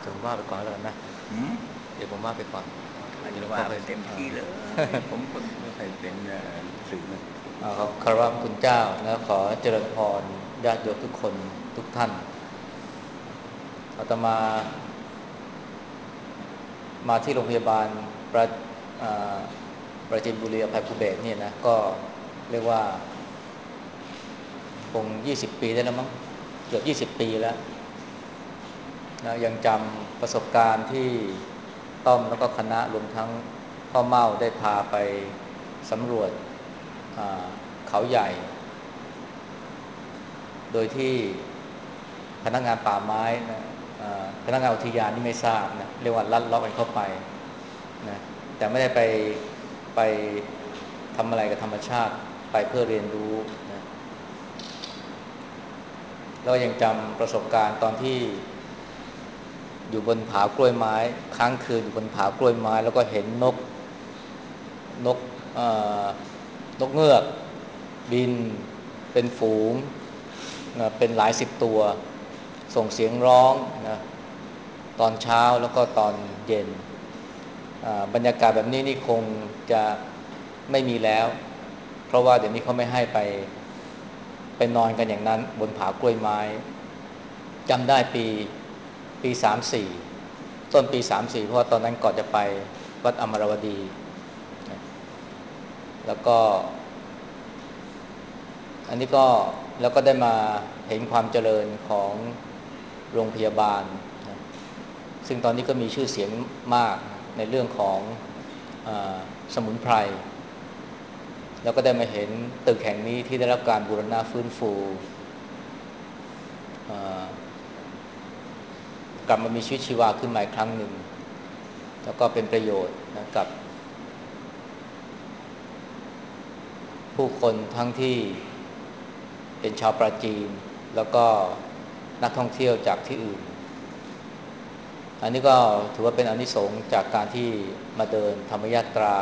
ดี๋ยวผมว่าไปก่อนแล้วกันนะหืมเดี๋ยวผมว่าไปก่อนอาจจะเดี๋ยวหลวงพ่อว่าไปค่อยเต็มที่เลยผมก็ไม่ค่อยเป็นสื่อมันครับคารวะคุณเจ้านะขอเจริญพรญาติโยมทุกคนทุกท่านอาตมาที่โรงพยาบาลประอ่าประจินบุรีอภัยภูเบศรเนี่ยนะก็เรียกว่าคง20ปีได้แล้วมั้งเกือบ20 ปีแล้วนะยังจำประสบการณ์ที่ต้อมแล้วก็คณะรวมทั้งพ่อเมาได้พาไปสำรวจเขาใหญ่โดยที่พนักงานป่าไม้นะพนักงานอุทยานนี่ไม่ทราบนะเรียกว่าลัดเลาะกันเข้าไปนะแต่ไม่ได้ไปทำอะไรกับธรรมชาติไปเพื่อเรียนรู้นะแล้วยังจำประสบการณ์ตอนที่อยู่บนผากล้วยไม้ค้างคืนอยู่บนผากล้วยไม้แล้วก็เห็นนกเอ่อนกเงือกบินเป็นฝูงนะเป็นหลายสิบตัวส่งเสียงร้องนะตอนเช้าแล้วก็ตอนเย็นบรรยากาศแบบนี้นี่คงจะไม่มีแล้วเพราะว่าเดี๋ยวนี้เขาไม่ให้ไปนอนกันอย่างนั้นบนผากล้วยไม้จำได้ปี34ต้นปี34เพราะว่าตอนนั้นก่อนจะไปวัดอมรวดีนะแล้วก็อันนี้ก็แล้วก็ได้มาเห็นความเจริญของโรงพยาบาลนะซึ่งตอนนี้ก็มีชื่อเสียงมากในเรื่องของอาสมุนไพรแล้วก็ได้มาเห็นตึกแห่งนี้ที่ได้รับการบูรณะฟื้นฟูกลับมามีชีวิตชีวาขึ้นมาอีกครั้งหนึ่งแล้วก็เป็นประโยชน์นะกับผู้คนทั้งที่เป็นชาวปราจีนแล้วก็นักท่องเที่ยวจากที่อื่นอันนี้ก็ถือว่าเป็นอานิสงส์จากการที่มาเดินธรรมยาตรา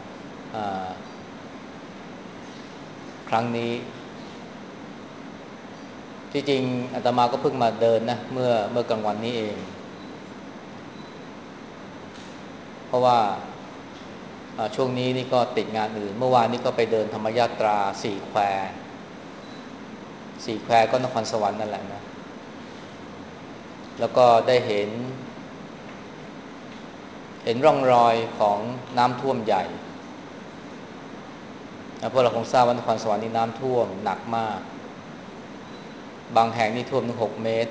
ครั้งนี้ที่จริงอาตมาก็เพิ่งมาเดินนะเมื่อกลางวันนี้เองเพราะว่าช่วงนี้นี่ก็ติดงานอื่นเมื่อวานนี้ก็ไปเดินธรรมยาตราสี่แควก็นครสวรรค์นั่นแหละนะแล้วก็ได้เห็นร่องรอยของน้ำท่วมใหญ่นะเพราะเราคงทราบว่านครสวรรค์นี่น้ำท่วมหนักมากบางแห่งนี่ท่วมถึง6 เมตร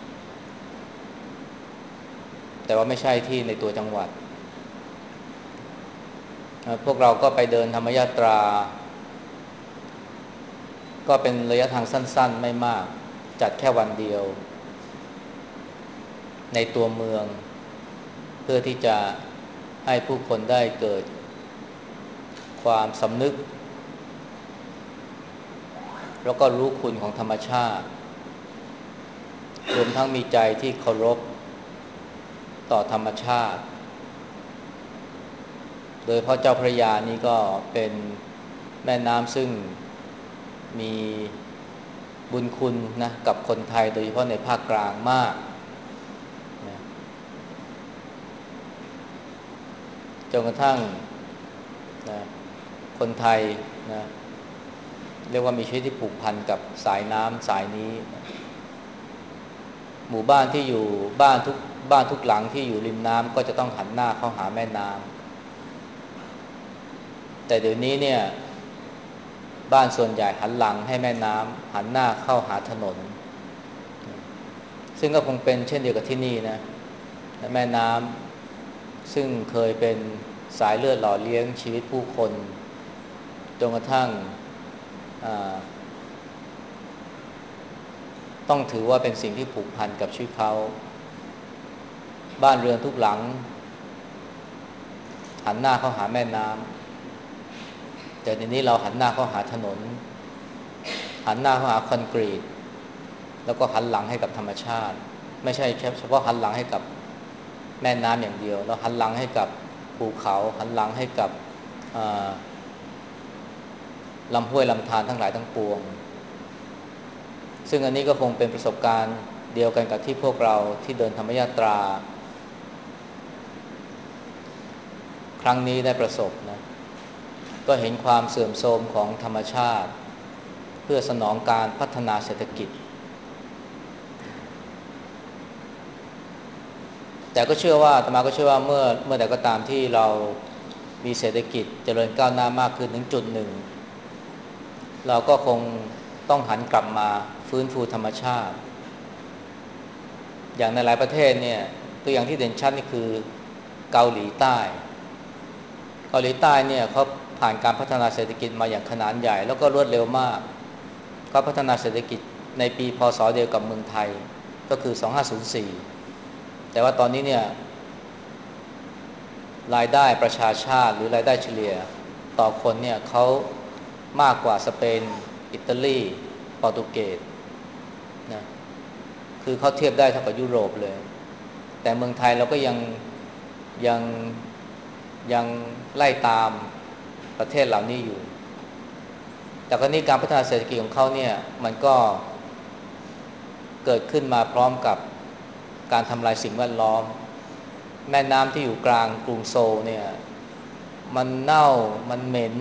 แต่ว่าไม่ใช่ที่ในตัวจังหวัดพวกเราก็ไปเดินธรรมยาตราก็เป็นระยะทางสั้นๆไม่มากจัดแค่วันเดียวในตัวเมืองเพื่อที่จะให้ผู้คนได้เกิดความสำนึกแล้วก็รู้คุณของธรรมชาติรวมทั้งมีใจที่เคารพต่อธรรมชาติโดยเพราะเจ้าพระยานี่ก็เป็นแม่น้ำซึ่งมีบุญคุณนะกับคนไทยโดยเฉพาะในภาคกลางมากนะจนกระทั่งนะคนไทยนะเรียกว่ามีชีวิตที่ผูกพันกับสายน้ำสายนี้นะหมู่บ้านที่อยู่บ้านทุกหลังที่อยู่ริมน้ำก็จะต้องหันหน้าเข้าหาแม่น้ำแต่เดี๋ยวนี้เนี่ยบ้านส่วนใหญ่หันหลังให้แม่น้ำหันหน้าเข้าหาถนน ซึ่งก็คงเป็นเช่นเดียวกับที่นี่นะแม่น้ำซึ่งเคยเป็นสายเลือดหล่อเลี้ยงชีวิตผู้คนจนกระทั่งต้องถือว่าเป็นสิ่งที่ผูกพันกับชีวิตเขาบ้านเรือนทุกหลังหันหน้าเข้าหาแม่น้ำแต่ในนี้เราหันหน้าเข้าหาถนนหันหน้าเข้าหาคอนกรีตแล้วก็หันหลังให้กับธรรมชาติไม่ใช่แค่เฉพาะหันหลังให้กับแม่น้ำอย่างเดียวเราหันหลังให้กับภูเขาหันหลังให้กับลำห้วยลำธารทั้งหลายทั้งปวงซึ่งอันนี้ก็คงเป็นประสบการณ์เดียวกันกับที่พวกเราที่เดินธรรมยาตราครั้งนี้ได้ประสบนะก็เห็นความเสื่อมโทรมของธรรมชาติเพื่อสนองการพัฒนาเศรษฐกิจแต่ก็เชื่อว่าอาตมาก็เชื่อว่าเมื่อใดก็ตามที่เรามีเศรษฐกิจเจริญก้าวหน้ามากขึ้นถึงจุดหนึ่งเราก็คงต้องหันกลับมาฟื้นฟูธรรมชาติอย่างในหลายประเทศเนี่ยตัวอย่างที่เด่นชัดนี่คือเกาหลีใต้เกาหลีใต้เนี่ยเขาผ่านการพัฒนาเศรษฐกิจมาอย่างขนาดใหญ่แล้วก็รวดเร็วมากเขาพัฒนาเศรษฐกิจในปีพ.ศ. เดียวกับเมืองไทยก็คือ2504แต่ว่าตอนนี้เนี่ยรายได้ประชาชาติหรือรายได้เฉลี่ยต่อคนเนี่ยเขามากกว่าสเปนอิตาลีโปรตุเกสนะคือเขาเทียบได้เท่ากับยุโรปเลยแต่เมืองไทยเราก็ยังยังไล่ตามประเทศเหล่านี้อยู่แต่คราวนี้การพัฒนาเศรษฐกิจของเขาเนี่ยมันก็เกิดขึ้นมาพร้อมกับการทำลายสิ่งแวดล้อมแม่น้ำที่อยู่กลางกรุงโซลเนี่ยมันเน่ามันเหม็น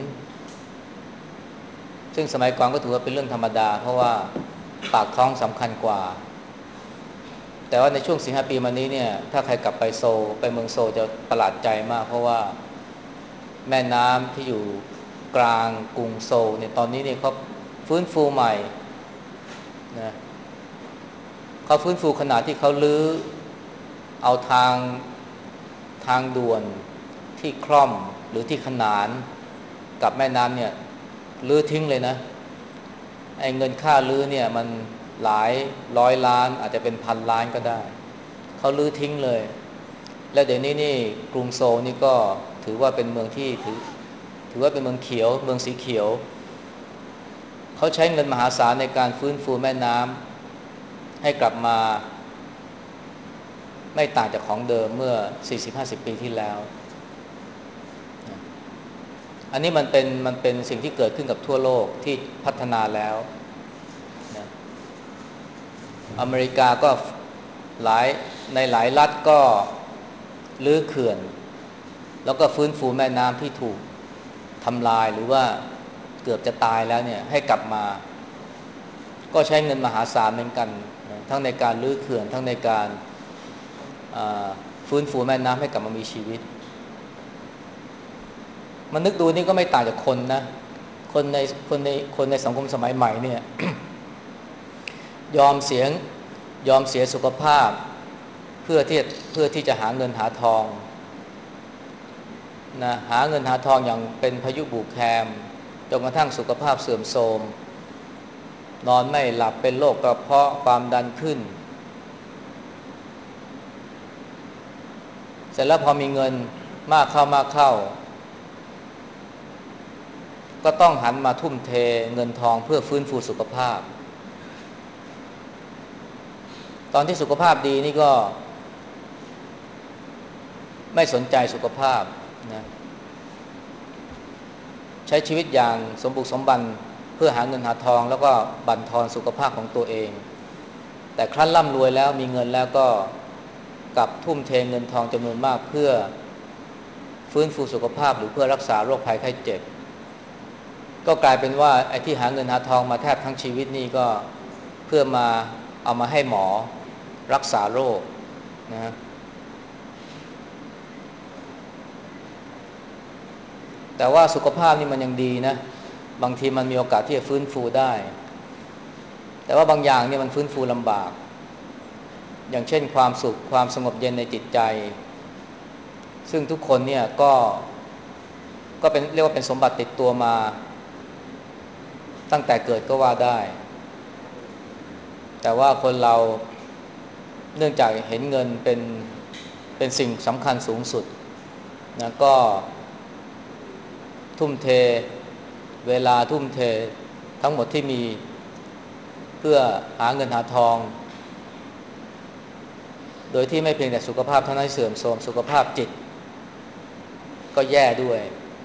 ซึ่งสมัยก่อนก็ถือว่าเป็นเรื่องธรรมดาเพราะว่าปากท้องสำคัญกว่าแต่ว่าในช่วง4-5 ปีมานี้เนี่ยถ้าใครกลับไปโซลไปเมืองโซลจะประหลาดใจมากเพราะว่าแม่น้ำที่อยู่กลางกรุงโซลเนี่ยตอนนี้เนี่ยเขาฟื้นฟูใหม่นะเขาฟื้นฟูขนาดที่เขาลื้อเอาทางด่วนที่คล่อมหรือที่ขนานกับแม่น้ำเนี่ยลื้อทิ้งเลยนะไอ้เงินค่าลื้อเนี่ยมันหลายร้อยล้านอาจจะเป็นพันล้านก็ได้เขาลื้อทิ้งเลยแล้วเดี๋ยวนี้นี่กรุงโซลนี่ก็ถือว่าเป็นเมืองที่ถือว่าเป็นเมืองเขียวเมืองสีเขียวเขาใช้เงินมหาศาลในการฟื้นฟูแม่น้ำให้กลับมาไม่ต่างจากของเดิมเมื่อ 40-50 ปีที่แล้วอันนี้มันเป็นสิ่งที่เกิดขึ้นกับทั่วโลกที่พัฒนาแล้วนะอเมริกาก็ในหลายรัฐก็รื้อเขื่อนแล้วก็ฟื้นฟูแม่น้ำที่ถูกทำลายหรือว่าเกือบจะตายแล้วเนี่ยให้กลับมาก็ใช้เงินมหาศาลเหมือนกันนะทั้งในการรื้อเขื่อนทั้งในการฟื้นฟูแม่น้ำให้กลับมามีชีวิตมันนึกดูนี่ก็ไม่ต่างจากคนนะคนในคนในสังคมสมัยใหม่เนี่ย ยอมเสียสุขภาพเพื่อที่จะหาเงินหาทองนะหาเงินหาทองอย่างเป็นพายุบุกแคมจนกระทั่งสุขภาพเสื่อมโทรมนอนไม่หลับเป็นโรคกระเพาะความดันขึ้นเสร็จแล้วพอมีเงินมากเข้าก็ต้องหันมาทุ่มเทเงินทองเพื่อฟื้นฟูสุขภาพตอนที่สุขภาพดีนี่ก็ไม่สนใจสุขภาพนะใช้ชีวิตอย่างสมบุกสมบันเพื่อหาเงินหาทองแล้วก็บั่นทอนสุขภาพของตัวเองแต่ครั้นร่ำรวยแล้วมีเงินแล้วก็กลับทุ่มเทเงินทองจำนวนมากเพื่อฟื้นฟูสุขภาพหรือเพื่อรักษาโรคภัยไข้เจ็บก็กลายเป็นว่าไอ้ที่หาเงินหาทองมาแทบทั้งชีวิตนี่ก็เพื่อมาเอามาให้หมอรักษาโรคนะแต่ว่าสุขภาพนี่มันยังดีนะบางทีมันมีโอกาสที่จะฟื้นฟูได้แต่ว่าบางอย่างเนี่ยมันฟื้นฟูลำบากอย่างเช่นความสุขความสงบเย็นในจิตใจซึ่งทุกคนเนี่ยก็เป็นเรียกว่าเป็นสมบัติติดตัวมาตั้งแต่เกิดก็ว่าได้แต่ว่าคนเราเนื่องจากเห็นเงินเป็นสิ่งสำคัญสูงสุดนะก็ทุ่มเทเวลาทุ่มเททั้งหมดที่มีเพื่อหาเงินหาทองโดยที่ไม่เพียงแต่สุขภาพเท่านั้นเสื่อมโทรมสุขภาพจิตก็แย่ด้วย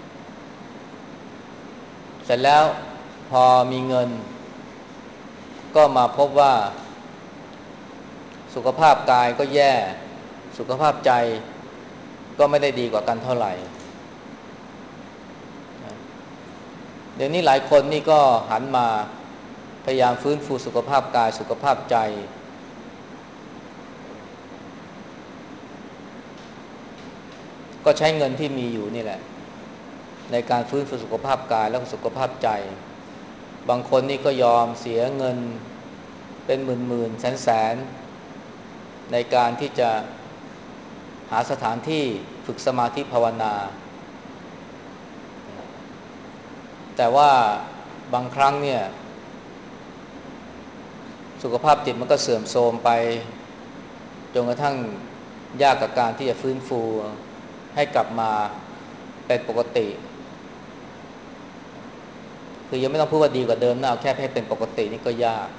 เสร็จแล้วพอมีเงินก็มาพบว่าสุขภาพกายก็แย่สุขภาพใจก็ไม่ได้ดีกว่ากันเท่าไหร่ดี๋ยวนี้หลายคนนี่ก็หันมาพยายามฟื้นฟูสุขภาพกายสุขภาพใจก็ใช้เงินที่มีอยู่นี่แหละในการฟื้นฟูสุขภาพกายและสุขภาพใจบางคนนี่ก็ยอมเสียเงินเป็นหมื่นๆแสนๆในการที่จะหาสถานที่ฝึกสมาธิภาวนาแต่ว่าบางครั้งเนี่ยสุขภาพจิตมันก็เสื่อมโทรมไปจนกระทั่งยากกับการที่จะฟื้นฟูให้กลับมาเป็นปกติคือยังไม่ต้องพูดว่าดีกว่าเดิมนะเอาแค่ให้เป็นปกตินี่ก็ยาก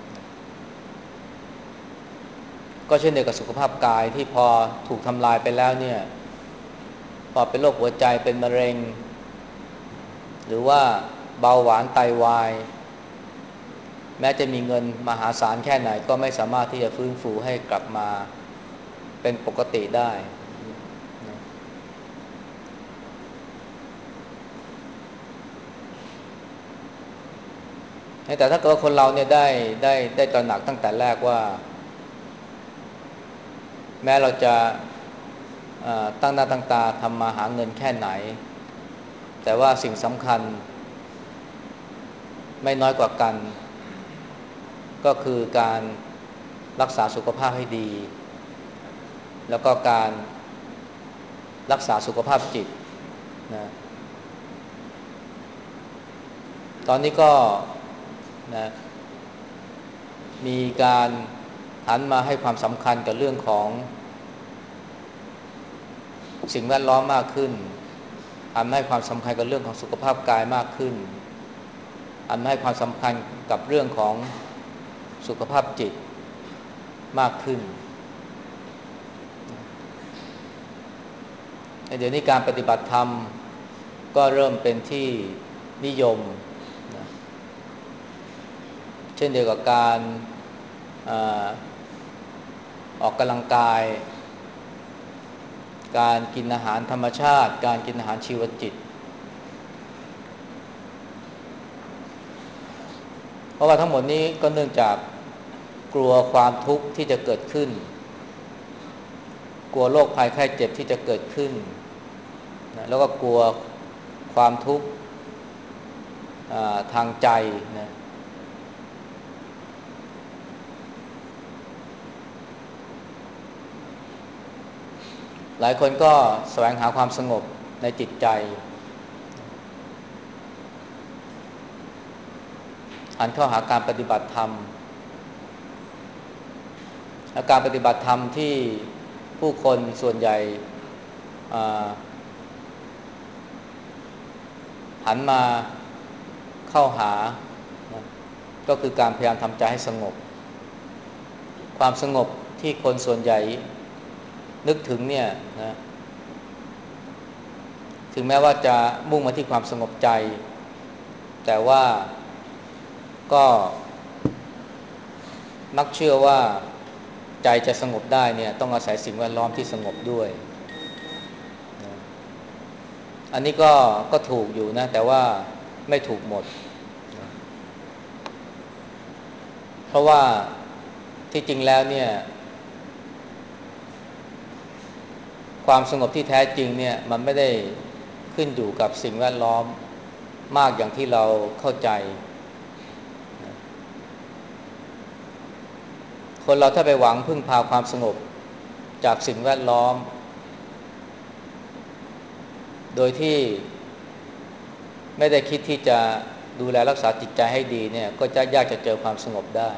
ก็เช่นเดียวกับสุขภาพกายที่พอถูกทำลายไปแล้วเนี่ยพอเป็นโรคหัวใจเป็นมะเร็งหรือว่าเบาหวานไตวายแม้จะมีเงินมหาศาลแค่ไหนก็ไม่สามารถที่จะฟื้นฟูให้กลับมาเป็นปกติได้แต่ถ้าเกิดคนเราเนี่ยได้ตระหนักตั้งแต่แรกว่าแม้เราจะตั้งหน้าตั้งตาทำมาหาเงินแค่ไหนแต่ว่าสิ่งสำคัญไม่น้อยกว่ากันก็คือการรักษาสุขภาพให้ดีแล้วก็การรักษาสุขภาพจิตนะตอนนี้ก็นะมีการหันมาให้ความสำคัญกับเรื่องของสิ่งแวดล้อมมากขึ้นหันมาให้ความสำคัญกับเรื่องของสุขภาพกายมากขึ้นหันมาให้ความสำคัญกับเรื่องของสุขภาพจิตมากขึ้นเดี๋ยวนี้การปฏิบัติธรรมก็เริ่มเป็นที่นิยมนะเช่นเดียวกับการออกกำลังกายการกินอาหารธรรมชาติการกินอาหารชีวจิตเพราะว่าทั้งหมดนี้ก็เนื่องจากกลัวความทุกข์ที่จะเกิดขึ้นกลัวโรคภัยไข้เจ็บที่จะเกิดขึ้นนะแล้วก็กลัวความทุกข์ทางใจนะหลายคนก็แสวงหาความสงบในจิตใจหันเข้าหาการปฏิบัติธรรมและการปฏิบัติธรรมที่ผู้คนส่วนใหญ่หันมาเข้าหานะก็คือการพยายามทำใจให้สงบความสงบที่คนส่วนใหญ่นึกถึงเนี่ยนะถึงแม้ว่าจะมุ่งมาที่ความสงบใจแต่ว่าก็มักเชื่อว่าใจจะสงบได้เนี่ยต้องอาศัยสิ่งแวดล้อมที่สงบด้วยนะอันนี้ก็ถูกอยู่นะแต่ว่าไม่ถูกหมดนะเพราะว่าที่จริงแล้วเนี่ยความสงบที่แท้จริงเนี่ยมันไม่ได้ขึ้นอยู่กับสิ่งแวดล้อมมากอย่างที่เราเข้าใจคนเราถ้าไปหวังพึ่งพาความสงบจากสิ่งแวดล้อมโดยที่ไม่ได้คิดที่จะดูแลรักษาจิตใจให้ดีเนี่ยก็จะยากจะเจอความสงบได้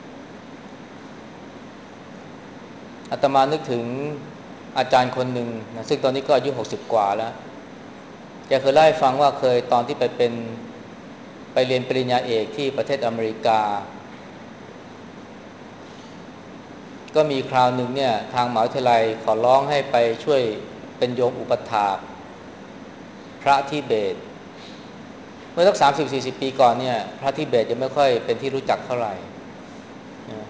อาตมานึกถึงอาจารย์คนหนึ่งนะซึ่งตอนนี้ก็อายุ60กว่าแล้วแกเคยเล่าให้ฟังว่าเคยตอนที่ไปเรียนปริญญาเอกที่ประเทศอเมริกาก็มีคราวหนึ่งเนี่ยทางมหาวิทยาลัยขอร้องให้ไปช่วยเป็นโยมอุปถากพระทิเบตเมื่อสัก30-40 ปีก่อนเนี่ยพระทิเบตยังไม่ค่อยเป็นที่รู้จักเท่าไหร่นะ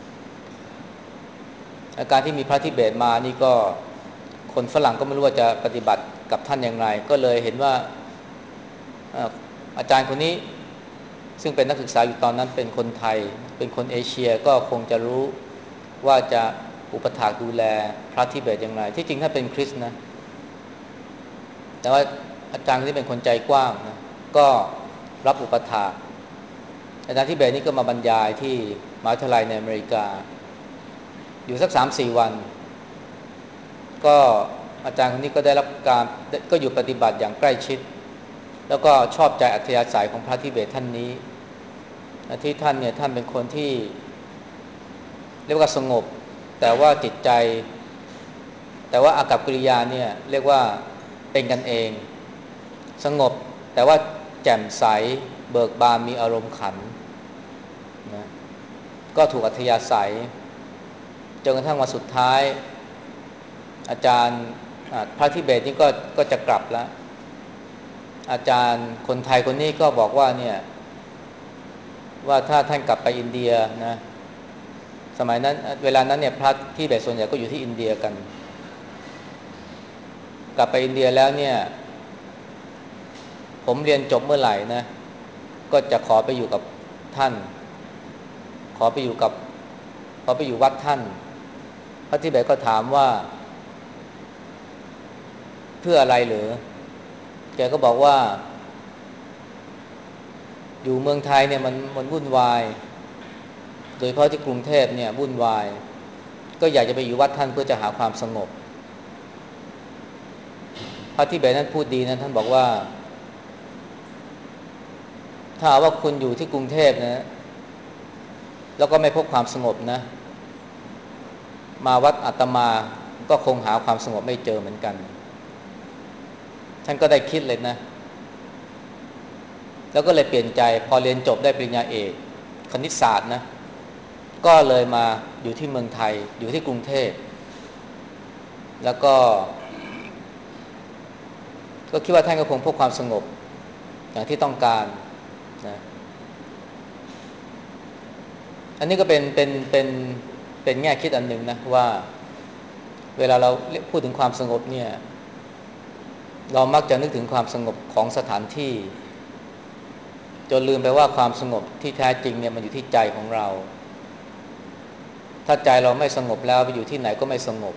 อาการที่มีพระทิเบตมานี่ก็คนฝรั่งก็ไม่รู้ว่าจะปฏิบัติกับท่านอย่างไรก็เลยเห็นว่าอาจารย์คนนี้ซึ่งเป็นนักศึกษาอยู่ตอนนั้นเป็นคนไทยเป็นคนเอเชียก็คงจะรู้ว่าจะอุปถากดูแลพระทิเบตอย่างไรที่จริงถ้าเป็นคริสต์นะแต่ว่าอาจารย์ที่เป็นคนใจกว้างนะก็รับอุปถากอาจารย์ทิเบตนี่ก็มาบรรยายที่มหาวิทยาลัยในอเมริกาอยู่สัก 3-4 วันก็อาจารย์คนนี้ก็ได้รับการก็อยู่ปฏิบัติอย่างใกล้ชิดแล้วก็ชอบใจอัธยาศัยของพระทิเบตท่านนี้ที่ท่านเนี่ยท่านเป็นคนที่เรียกว่าสงบแต่ว่าจิตใจแต่ว่าอากัปกิริยาเนี่ยเรียกว่าเป็นกันเองสงบแต่ว่าแจ่มใสเบิกบานมีอารมณ์ขันนะก็ถูกอัธยาศัยจนกระทั่งวันสุดท้ายอาจารย์พระทิเบตนี่ก็จะกลับแล้วอาจารย์คนไทยคนนี้ก็บอกว่าเนี่ยว่าถ้าท่านกลับไปอินเดียนะสมัยนั้นเวลานั้นเนี่ยพระทิเบตส่วนใหญ่ก็อยู่ที่อินเดียกันกลับไปอินเดียแล้วเนี่ยผมเรียนจบเมื่อไหร่นะก็จะขอไปอยู่กับท่านขอไปอยู่กับขอไปอยู่วัดท่านพระทิเบตก็ถามว่าเพื่ออะไรหรือแกก็บอกว่าอยู่เมืองไทยเนี่ยมันวุ่นวายโดยเฉพาะที่กรุงเทพเนี่ยวุ่นวายก็อยากจะไปอยู่วัดท่านเพื่อจะหาความสงบพระทิเบตนั้นพูดดีนะท่านบอกว่าถ้าว่าคุณอยู่ที่กรุงเทพนะแล้วก็ไม่พบความสงบนะมาวัดอาตมาก็คงหาความสงบไม่เจอเหมือนกันท่านก็ได้คิดเลยนะแล้วก็เลยเปลี่ยนใจพอเรียนจบได้ปริญญาเอกคณิตศาสตร์นะก็เลยมาอยู่ที่เมืองไทยอยู่ที่กรุงเทพแล้วก็คิดว่าท่านก็คงพบความสงบอย่างที่ต้องการนะอันนี้ก็เป็นแง่คิดอันหนึ่งนะว่าเวลาเราพูดถึงความสงบเนี่ยเรามักจะนึกถึงความสงบของสถานที่จนลืมไปว่าความสงบที่แท้จริงเนี่ยมันอยู่ที่ใจของเราถ้าใจเราไม่สงบแล้วไปอยู่ที่ไหนก็ไม่สงบ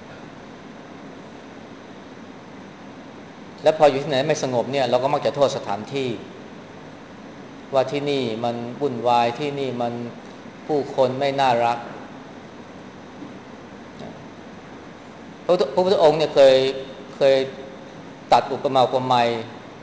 และพออยู่ที่ไหนไม่สงบเนี่ยเราก็มักจะโทษสถานที่ว่าที่นี่มันวุ่นวายที่นี่มันผู้คนไม่น่ารักพระพุทธองค์เนี่ยเคยตัดอุปมาอุปไมย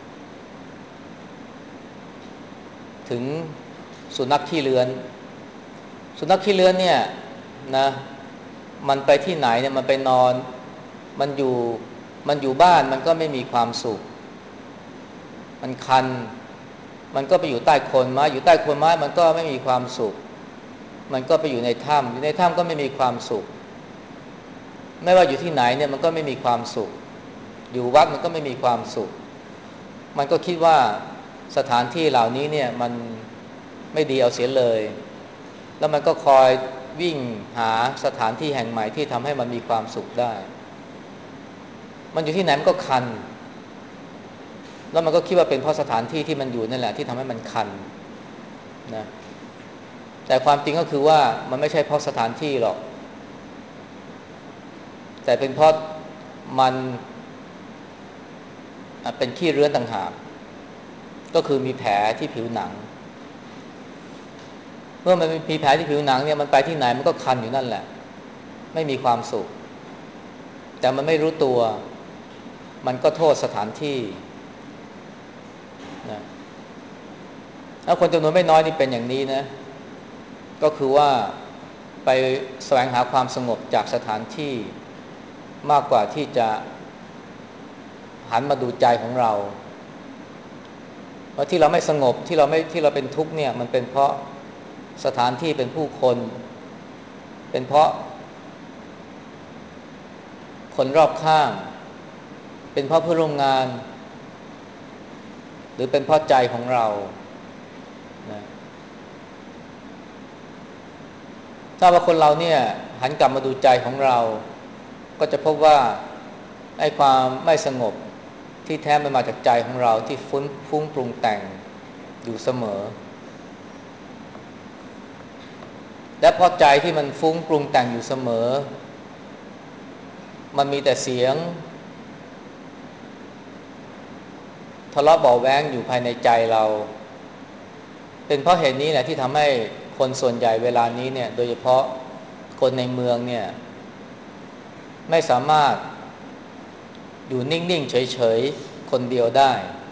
ถึงสุนัขขี้เลื้อนสุนัขขี้เลื้อนเนี่ยนะมันไปที่ไหนเนี่ยมันไปนอนมันอยู่มันอยู่บ้านมันก็ไม่มีความสุขมันคันมันก็ไปอยู่ใต้โคนไม้อยู่ใต้โคนไม้มันก็ไม่มีความสุขมันก็ไปอยู่ในถ้ำอยู่ในถ้ำก็ไม่มีความสุขไม่ว่าอยู่ที่ไหนเนี่ยมันก็ไม่มีความสุขอยู่วัดมันก็ไม่มีความสุขมันก็คิดว่าสถานที่เหล่านี้เนี่ยมันไม่ดีเอาเสียเลยแล้วมันก็คอยวิ่งหาสถานที่แห่งใหม่ที่ทำให้มันมีความสุขได้มันอยู่ที่ไหนมันก็คันแล้วมันก็คิดว่าเป็นเพราะสถานที่ที่มันอยู่นั่นแหละที่ทำให้มันคันนะแต่ความจริงก็คือว่ามันไม่ใช่เพราะสถานที่หรอกแต่เป็นเพราะมันเป็นขี้เรื้อนต่างหากก็คือมีแผลที่ผิวหนังเมื่อมันมีแผลที่ผิวหนังเนี่ยมันไปที่ไหนมันก็คันอยู่นั่นแหละไม่มีความสุขแต่มันไม่รู้ตัวมันก็โทษสถานที่นะแล้วคนจำนวนไม่น้อยนี่เป็นอย่างนี้นะก็คือว่าไปแสวงหาความสงบจากสถานที่มากกว่าที่จะหันมาดูใจของเราเพราะที่เราไม่สงบที่เราเป็นทุกข์เนี่ยมันเป็นเพราะสถานที่เป็นผู้คนเป็นเพราะคนรอบข้างเป็นเพราะเพื่อนร่วมงานหรือเป็นเพราะใจของเรานะถ้าว่าคนเราเนี่ยหันกลับมาดูใจของเราก็จะพบว่าไอ้ความไม่สงบที่แท้มันมาจากใจของเราที่ฟุ้งปรุงแต่งอยู่เสมอและพอใจที่มันฟุ้งปรุงแต่งอยู่เสมอมันมีแต่เสียงทะเลาะเบาะแว้งอยู่ภายในใจเราเป็นเพราะเหตุนี้แหละที่ทำให้คนส่วนใหญ่เวลานี้เนี่ยโดยเฉพาะคนในเมืองเนี่ยไม่สามารถอยู่นิ่งๆเฉยๆคนเดียวได้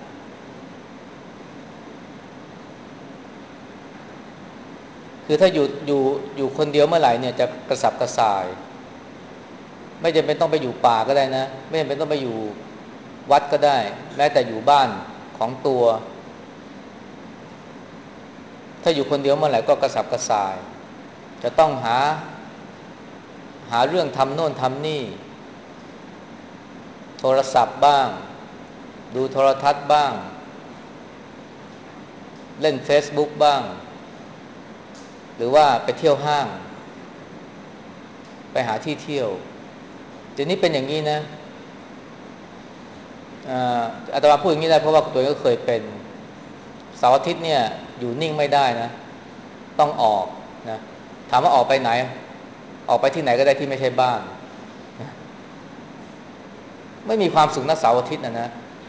คือถ้าอยู่คนเดียวเมื่อไหร่เนี่ยจะกระสับกระส่ายไม่จำเป็นต้องไปอยู่ป่าก็ได้นะไม่จำเป็นต้องไปอยู่วัดก็ได้แม้แต่อยู่บ้านของตัวถ้าอยู่คนเดียวเมื่อไหร่ก็กระสับกระส่ายจะต้องหาเรื่องทำโน่นทำนี่โทรศัพท์บ้างดูโทรทัศน์บ้างเล่น Facebook บ้างหรือว่าไปเที่ยวห้างไปหาที่เที่ยวทีนี้เป็นอย่างนี้นะอาตมาพูดอย่างนี้ได้เพราะว่าตัวเองก็เคยเป็นเสาร์อาทิตย์เนี่ยอยู่นิ่งไม่ได้นะต้องออกนะถามว่าออกไปไหนออกไปที่ไหนก็ได้ที่ไม่ใช่บ้านนะไม่มีความสุขนะเสาร์อาทิตย์นะ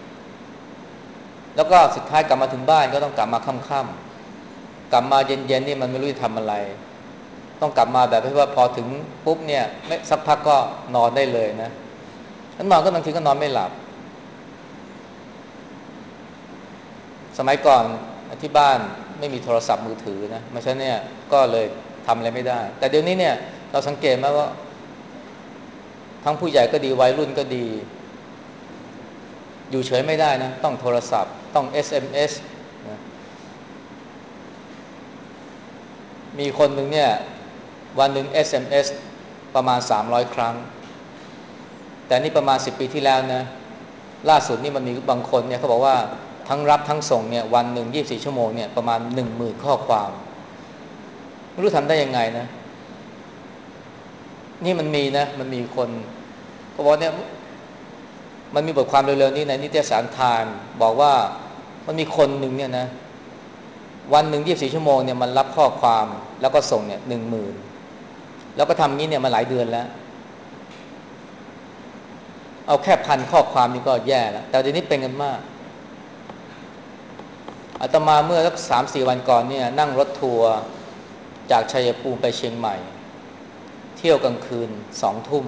แล้วก็สุดท้ายกลับมาถึงบ้านก็ต้องกลับมาค่ำๆกลับมาเย็นๆนี่มันไม่รู้จะทำอะไรต้องกลับมาแบบที่ว่าพอถึงปุ๊บเนี่ยไม่สักพักก็นอนได้เลยนะแล้วนอนก็บางทีก็นอนไม่หลับสมัยก่อนที่บ้านไม่มีโทรศัพท์มือถือนะไม่ใช่เนี่ยก็เลยทำอะไรไม่ได้แต่เดี๋ยวนี้เนี่ยเราสังเกตไหมว่าทั้งผู้ใหญ่ก็ดีวัยรุ่นก็ดีอยู่เฉยไม่ได้นะต้องโทรศัพท์ต้อง SMS นะมีคนหนึ่งเนี่ยวันหนึ่ง SMS ประมาณ300ครั้งแต่นี่ประมาณ10 ปีที่แล้วนะล่าสุดนี่มันมีบางคนเนี่ยเขาบอกว่าทั้งรับทั้งส่งเนี่ยวันหนึ่ง24 ชั่วโมงเนี่ยประมาณ10,000ข้อความไม่รู้ทำได้ยังไงนะนี่มันมีนะมันมีคนเขาบอกเนี่ยมันมีบทความเร็วๆนี้ในนิตยสารไทม์บอกว่ามันมีคนหนึ่งเนี่ยนะวันหนึ่ง24 ชั่วโมงเนี่ยมันรับข้อความแล้วก็ส่งเนี่ย10,000แล้วก็ทำงี้เนี่ยมาหลายเดือนแล้วเอาแค่1,000 ข้อความนี่ก็แย่แล้วแต่เดี๋ยวนี้เป็นกันมากอาตมาเมื่อสัก3-4 วันก่อนเนี่ยนั่งรถทัวร์จากชัยภูมิไปเชียงใหม่เที่ยวกลางคืน20 ทุ่ม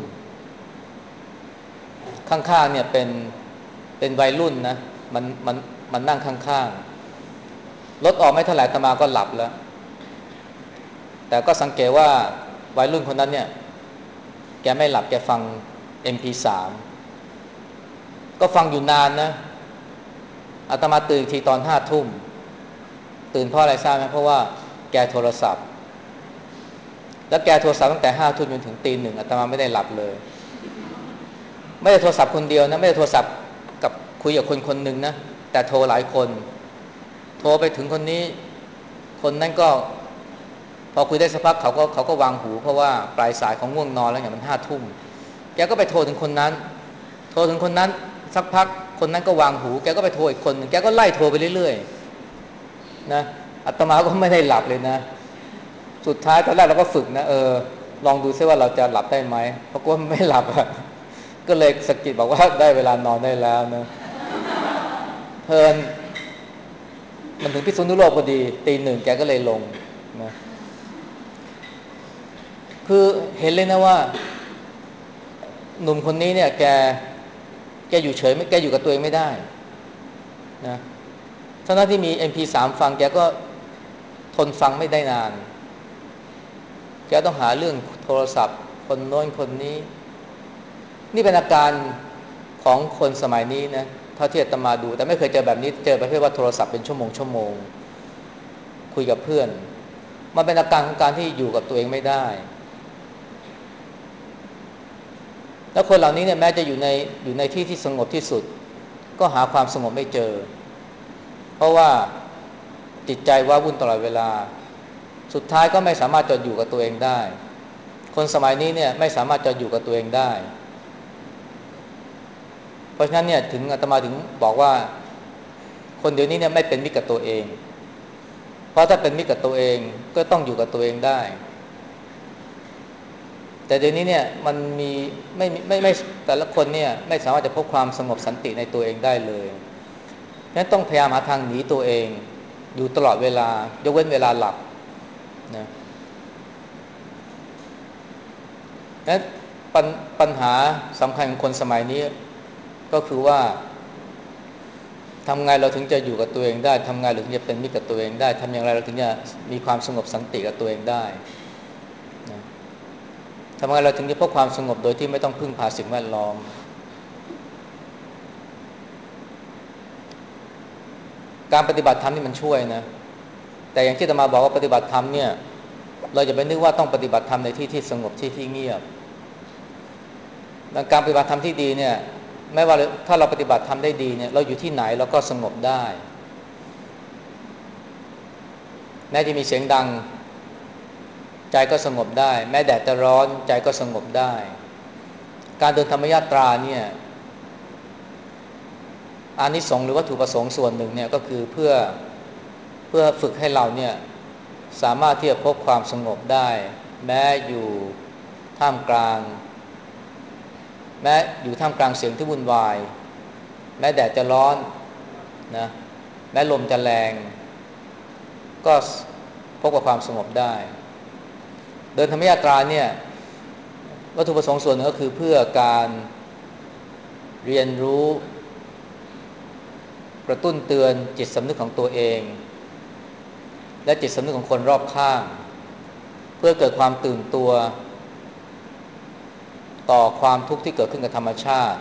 ข้างๆเนี่ยเป็นวัยรุ่นนะมันนั่งข้างๆรถออกไม่เท่าไหร่อาตมาก็หลับแล้วแต่ก็สังเกตว่าวัยรุ่นคนนั้นเนี่ยแกไม่หลับแกฟัง MP3 ก็ฟังอยู่นานนะอาตมาตื่นทีตอน5 ทุ่มตื่นเพราะอะไรทราบไหมเพราะว่าแกโทรศัพท์แล้วแกโทรศัพท์ตั้งแต่5 ทุ่มจนถึงตี 1อาตมาไม่ได้หลับเลยไม่ได้โทรศัพท์คนเดียวนะไม่ได้โทรศัพท์กับคุยกับคนคนหนึ่งนะแต่โทรหลายคนโทรไปถึงคนนี้คนนั้นก็พอคุยได้สักพักเขาก็วางหูเพราะว่าปลายสายของง่วงนอนแล้วอย่างมัน5 ทุ่มแกก็ไปโทรถึงคนนั้นโทรถึงคนนั้นสักพักคนนั้นก็วางหูแกก็ไปโทรอีกคนหนึ่งแกก็ไล่โทรไปเรื่อยๆนะอาตมาก็ไม่ได้หลับเลยนะสุดท้ายตอนแรกเราก็ฝึกนะลองดูซิว่าเราจะหลับได้ไหมเพราะว่าไม่หลับอะก็เลยสะกิดบอกว่าได้เวลานอนได้แล้วนะเพลินมันถึงพิษณุโลกพอดีตี 1แกก็เลยลงนะคือเห็นเลยนะว่าหนุ่มคนนี้เนี่ยแกอยู่เฉยไม่แกอยู่กับตัวเองไม่ได้นะทั้งที่มี MP3 ฟังแกก็ทนฟังไม่ได้นานแกต้องหาเรื่องโทรศัพท์คนโน้นคนนี้นี่เป็นอาการของคนสมัยนี้นะเท่าที่อาตมาดูแต่ไม่เคยเจอแบบนี้เจอประเภทว่าโทรศัพท์เป็นชั่วโมงคุยกับเพื่อนมันเป็นอาการของการที่อยู่กับตัวเองไม่ได้แล้วคนเหล่านี้เนี่ยแม้จะอยู่ในที่ที่สงบที่สุดก็หาความสงบไม่เจอเพราะว่าจิตใจว้าวุ่นตลอดเวลาสุดท้ายก็ไม่สามารถจะอยู่กับตัวเองได้คนสมัยนี้เนี่ยไม่สามารถจะอยู่กับตัวเองได้เพราะฉะนั้นเนี่ยถึงอาตมาถึงบอกว่าคนเดี๋ยวนี้เนี่ยไม่เป็นมิตรกับตัวเองราะถ้าเป็นมิตรกับตัวเองก็ต้องอยู่กับตัวเองได้แต่เดี๋ยวนี้เนี่ยมันมีไม่แต่ละคนเนี่ยไม่สามารถจะพบความสงบสันติในตัวเองได้เลยนั้นต้องพยายามหาทางหนีตัวเองอยู่ตลอดเวลายกเว้นเวลาหลับนะนั้นปัญปัญหาสำคัญของคนสมัยนี้ก็คือว่าทำไงเราถึงจะอยู่กับตัวเองได้ทำไงเราถึงจะเป็นมิตรกับตัวเองได้ทำอย่างไรเราถึงจะมีความสงบสันติกับตัวเองได้นะทำไงเราถึงจะพบความสงบโดยที่ไม่ต้องพึ่งพาสิ่งแวดล้อมการปฏิบัติธรรมนี่มันช่วยนะแต่อย่างที่อาตมาบอกว่าปฏิบัติธรรมเนี่ยเราอย่าไปนึกว่าต้องปฏิบัติธรรมในที่ที่สงบที่เงียบการปฏิบัติธรรมที่ดีเนี่ยไม่ว่าถ้าเราปฏิบัติธรรมได้ดีเนี่ยเราอยู่ที่ไหนเราก็สงบได้แม้จะมีเสียงดังใจก็สงบได้แม้แดดจะร้อนใจก็สงบได้การเดินธรรมยาตราเนี่ยอานิสงส์หรือวัตถุประสงค์ส่วนหนึ่งเนี่ยก็คือเพื่อฝึกให้เราเนี่ยสามารถที่จะพบความสงบได้แม้อยู่ท่ามกลางเสียงที่วุ่นวายแม้แดดจะร้อนนะแม้ลมจะแรงก็พบกับความสงบได้เดินธรรมยาตราเนี่ยวัตถุประสงค์ส่วนหนึ่งก็คือเพื่อการเรียนรู้กระตุ้นเตือนจิตสำนึกของตัวเองและจิตสำนึกของคนรอบข้างเพื่อเกิดความตื่นตัวต่อความทุกข์ที่เกิดขึ้นกับธรรมชาติ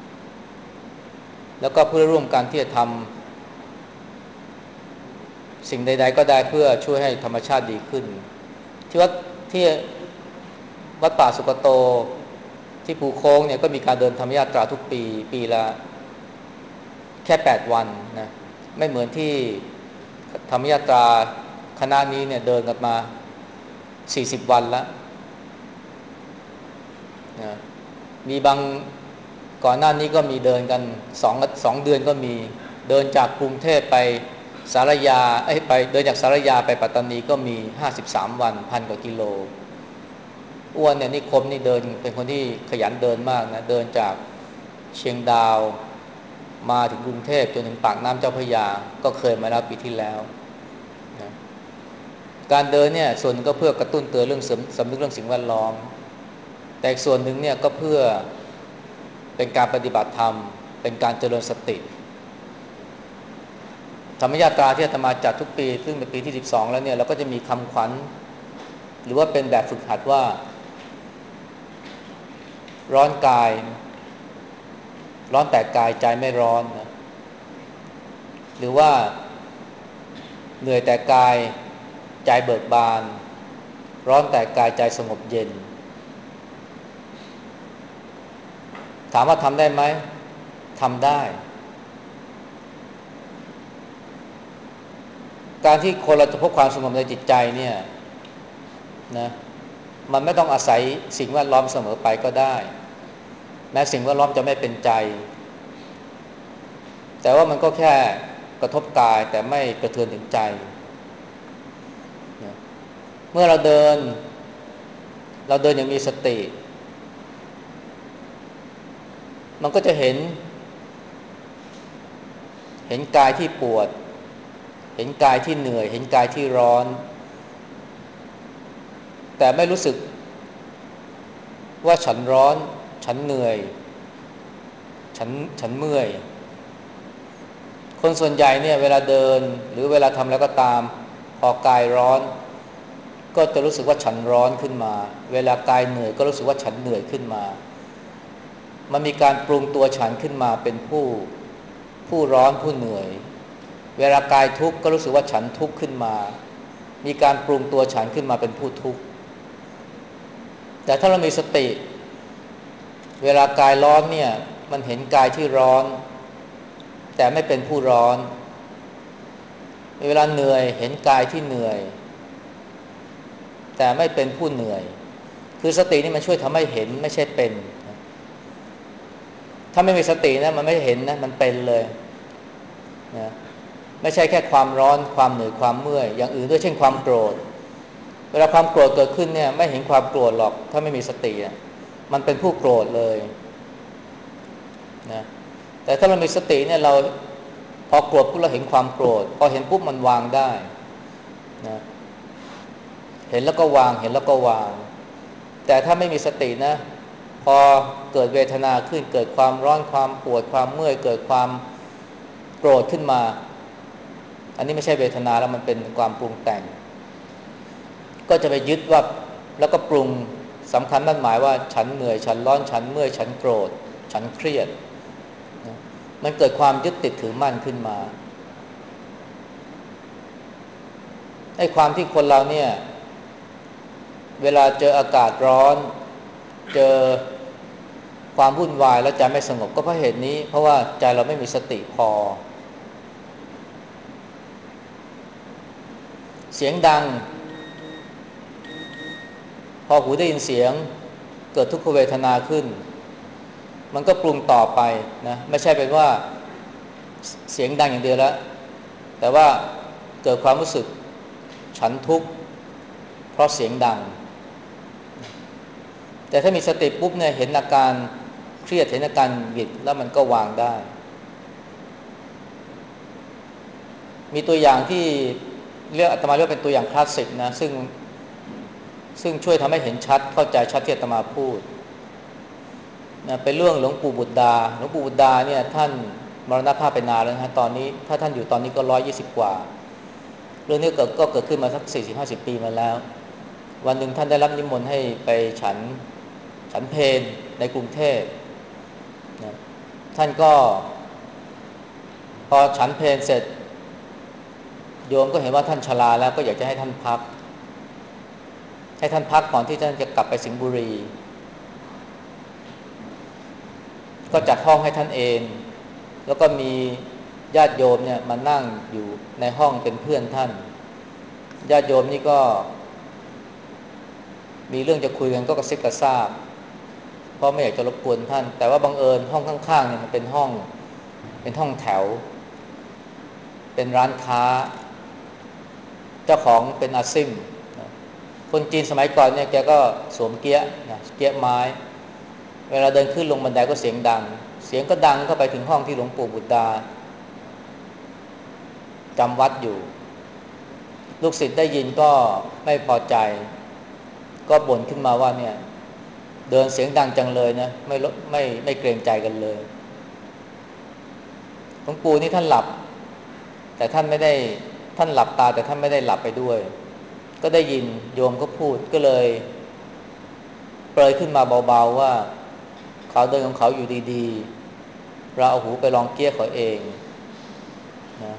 แล้วก็เพื่อร่วมกันที่จะทำสิ่งใดๆก็ได้เพื่อช่วยให้ธรรมชาติดีขึ้นที่วัดป่าสุกโตที่ภูโค้งเนี่ยก็มีการเดินธรรมยาตราทุกปีละแค่8วันนะไม่เหมือนที่ธรรมยาตราคณะนี้เนี่ยเดินกันมา40วันแล้วนะมีบางก่อนหน้านี้ก็มีเดินกันสองเดือนก็มีเดินจากกรุงเทพไปสารยาไปเดินจากสารยาไปปัตตานีก็มี53วัน1,000 กว่ากิโลอ้วนเนี่ยนิคมนี่เดินเป็นคนที่ขยันเดินมากนะเดินจากเชียงดาวมาถึงกรุงเทพจนถึงปากน้ำเจ้าพระยาก็เคยมาแล้วปีที่แล้วนะการเดินเนี่ยส่วนนึงก็เพื่อกระตุ้นเตือนเรื่องสำนึกเรื่องสิ่งแวดล้อมแต่อีกส่วนหนึ่งเนี่ยก็เพื่อเป็นการปฏิบัติธรรมเป็นการเจริญสติธรรมยาตราที่อาตมาจัดทุกปีซึ่งเป็นปีที่12แล้วเนี่ยเราก็จะมีคำขวัญหรือว่าเป็นแบบฝึกหัดว่าร้อนกายร้อนแต่กายใจไม่ร้อนนะหรือว่าเหนื่อยแต่กายใจเบิกบานร้อนแต่กายใจสงบเย็นถามว่าทำได้ไหมทำได้การที่คนเราจะพบความสงบในจิตใจเนี่ยนะมันไม่ต้องอาศัยสิ่งแวดล้อมเสมอไปก็ได้แม้สิ่งแวดล้อมจะไม่เป็นใจแต่ว่ามันก็แค่กระทบกายแต่ไม่กระเทือนถึงใจนะเมื่อเราเดินอย่างมีสติมันก็จะเห็นกายที่ปวดเห็นกายที่เหนื่อยเห็นกายที่ร้อนแต่ไม่รู้สึกว่าฉันร้อนฉันเหนื่อยฉันฉันเมื่อยคนส่วนใหญ่เนี่ยเวลาเดินหรือเวลาทำแล้วก็ตามพอกายร้อนก็จะรู้สึกว่าฉันร้อนขึ้นมาเวลากายเหนื่อยก็รู้สึกว่าฉันเหนื่อยขึ้นมามันมีการปรุงตัวฉันขึ้นมาเป็นผู้ร้อนผู้เหนื่อยเวลากายทุกข์ก็รู้สึกว่าฉันทุกข์ขึ้นมามีการปรุงตัวฉันขึ้นมาเป็นผู้ทุกข์แต่ถ้าเรามีสติเวลากายร้อนเนี่ยมันเห็นกายที่ร้อนแต่ไม่เป็นผู้ร้อนเวลาเหนื่อยเห็นกายที่เหนื่อยแต่ไม่เป็นผู้เหนื่อยคือสตินี่มันช่วยทำให้เห็นไม่ใช่เป็นถ้าไม่มีสตินะมันไม่เห็นนะมันเป็นเลยนะไม่ใช่แค่ความร้อนความเหนื่อยความเมื่อยอย่างอื่นด้วยเช่นความโกรธเวลาความโกรธเกิดขึ้นเนี่ยไม่เห็นความโกรธหรอกถ้าไม่มีสติมันเป็นผู้โกรธเลยนะแต่ถ้าเรามีสติเนี่ยเราพอโกรธปุ๊บเราเห็นความโกรธพอเห็นปุ๊บมันวางได้นะเห็นแล้วก็วางเห็นแล้วก็วางแต่ถ้าไม่มีสตินะพอเกิดเวทนาขึ้นเกิดความร้อนความปวดความเมื่อยเกิดความโกรธขึ้นมาอันนี้ไม่ใช่เวทนาแล้วมันเป็นความปรุงแต่งก็จะไปยึดว่าแล้วก็ปรุงสำคัญมั่นหมายว่าฉันเหนื่อยฉันร้อนฉันเมื่อยฉันโกรธฉันเครียดมันเกิดความยึดติดถือมั่นขึ้นมาไอ้ความที่คนเราเนี่ยเวลาเจออากาศร้อนเจอความวุ่นวายแล้วใจไม่สงบก็เพราะเหตุนี้เพราะว่าใจเราไม่มีสติพอเสียงดังพอหูได้ยินเสียงเกิดทุกขเวทนาขึ้นมันก็ปรุงต่อไปนะไม่ใช่เป็นว่าเสียงดังอย่างเดียวแล้วแต่ว่าเกิดความรู้สึกฉันทุกข์เพราะเสียงดังแต่ถ้ามีสติปุ๊บเนี่ยเห็นอาการเครียดเห็นอาการหงุดหงิดแล้วมันก็วางได้มีตัวอย่างที่เรียกอาตมาเรียกเป็นตัวอย่างคลาสสิกนะซึ่งช่วยทำให้เห็นชัดเข้าใจชัดที่อาตมาพูดนะเป็นเรื่องหลวงปู่บุตรดาหลวงปู่บุตรดาเนี่ยท่านมรณภาพไปนานแล้วนะตอนนี้ถ้าท่านอยู่ตอนนี้ก็120กว่าเรื่องนี้ก็เกิดขึ้นมาสัก40-50 ปีมาแล้ววันหนึ่งท่านได้รับนิมนต์ให้ไปฉันเพลในกรุงเทพนะท่านก็พอฉันเพลเสร็จโยมก็เห็นว่าท่านชราแล้วก็อยากจะให้ท่านพักก่อนที่ท่านจะกลับไปสิงห์บุรีก็จัดห้องให้ท่านเองแล้วก็มีญาติโยมเนี่ยมานั่งอยู่ในห้องเป็นเพื่อนท่านญาติโยมนี่ก็มีเรื่องจะคุยกันก็กระซิบกระซาบเพราะไม่อยากจะรบกวนท่านแต่ว่าบังเอิญห้องข้างๆเนี่ยมันเป็นห้องแถวเป็นร้านค้าเจ้าของเป็นอาซิมนะคนจีนสมัยก่อนเนี่ยแกก็สวมเกี๊ยะนะเกี๊ยะไม้เวลาเดินขึ้นลงบันไดก็เสียงดังเสียงก็ดังเข้าไปถึงห้องที่หลวงปู่บุตรดาจำวัดอยู่ลูกศิษย์ได้ยินก็ไม่พอใจก็บ่นขึ้นมาว่าเนี่ยเดินเสียงดังจังเลยนะไม่เกรงใจกันเลยหลวงปู่นี่ท่านหลับแต่ท่านไม่ได้ท่านหลับตาแต่ท่านไม่ได้หลับไปด้วยก็ได้ยินโยมก็พูดก็เลยเปรยขึ้นมาเบาๆว่าเขาเดินของเขาอยู่ดีๆเราเอาหูไปลองเกี้ยเขาเองนะ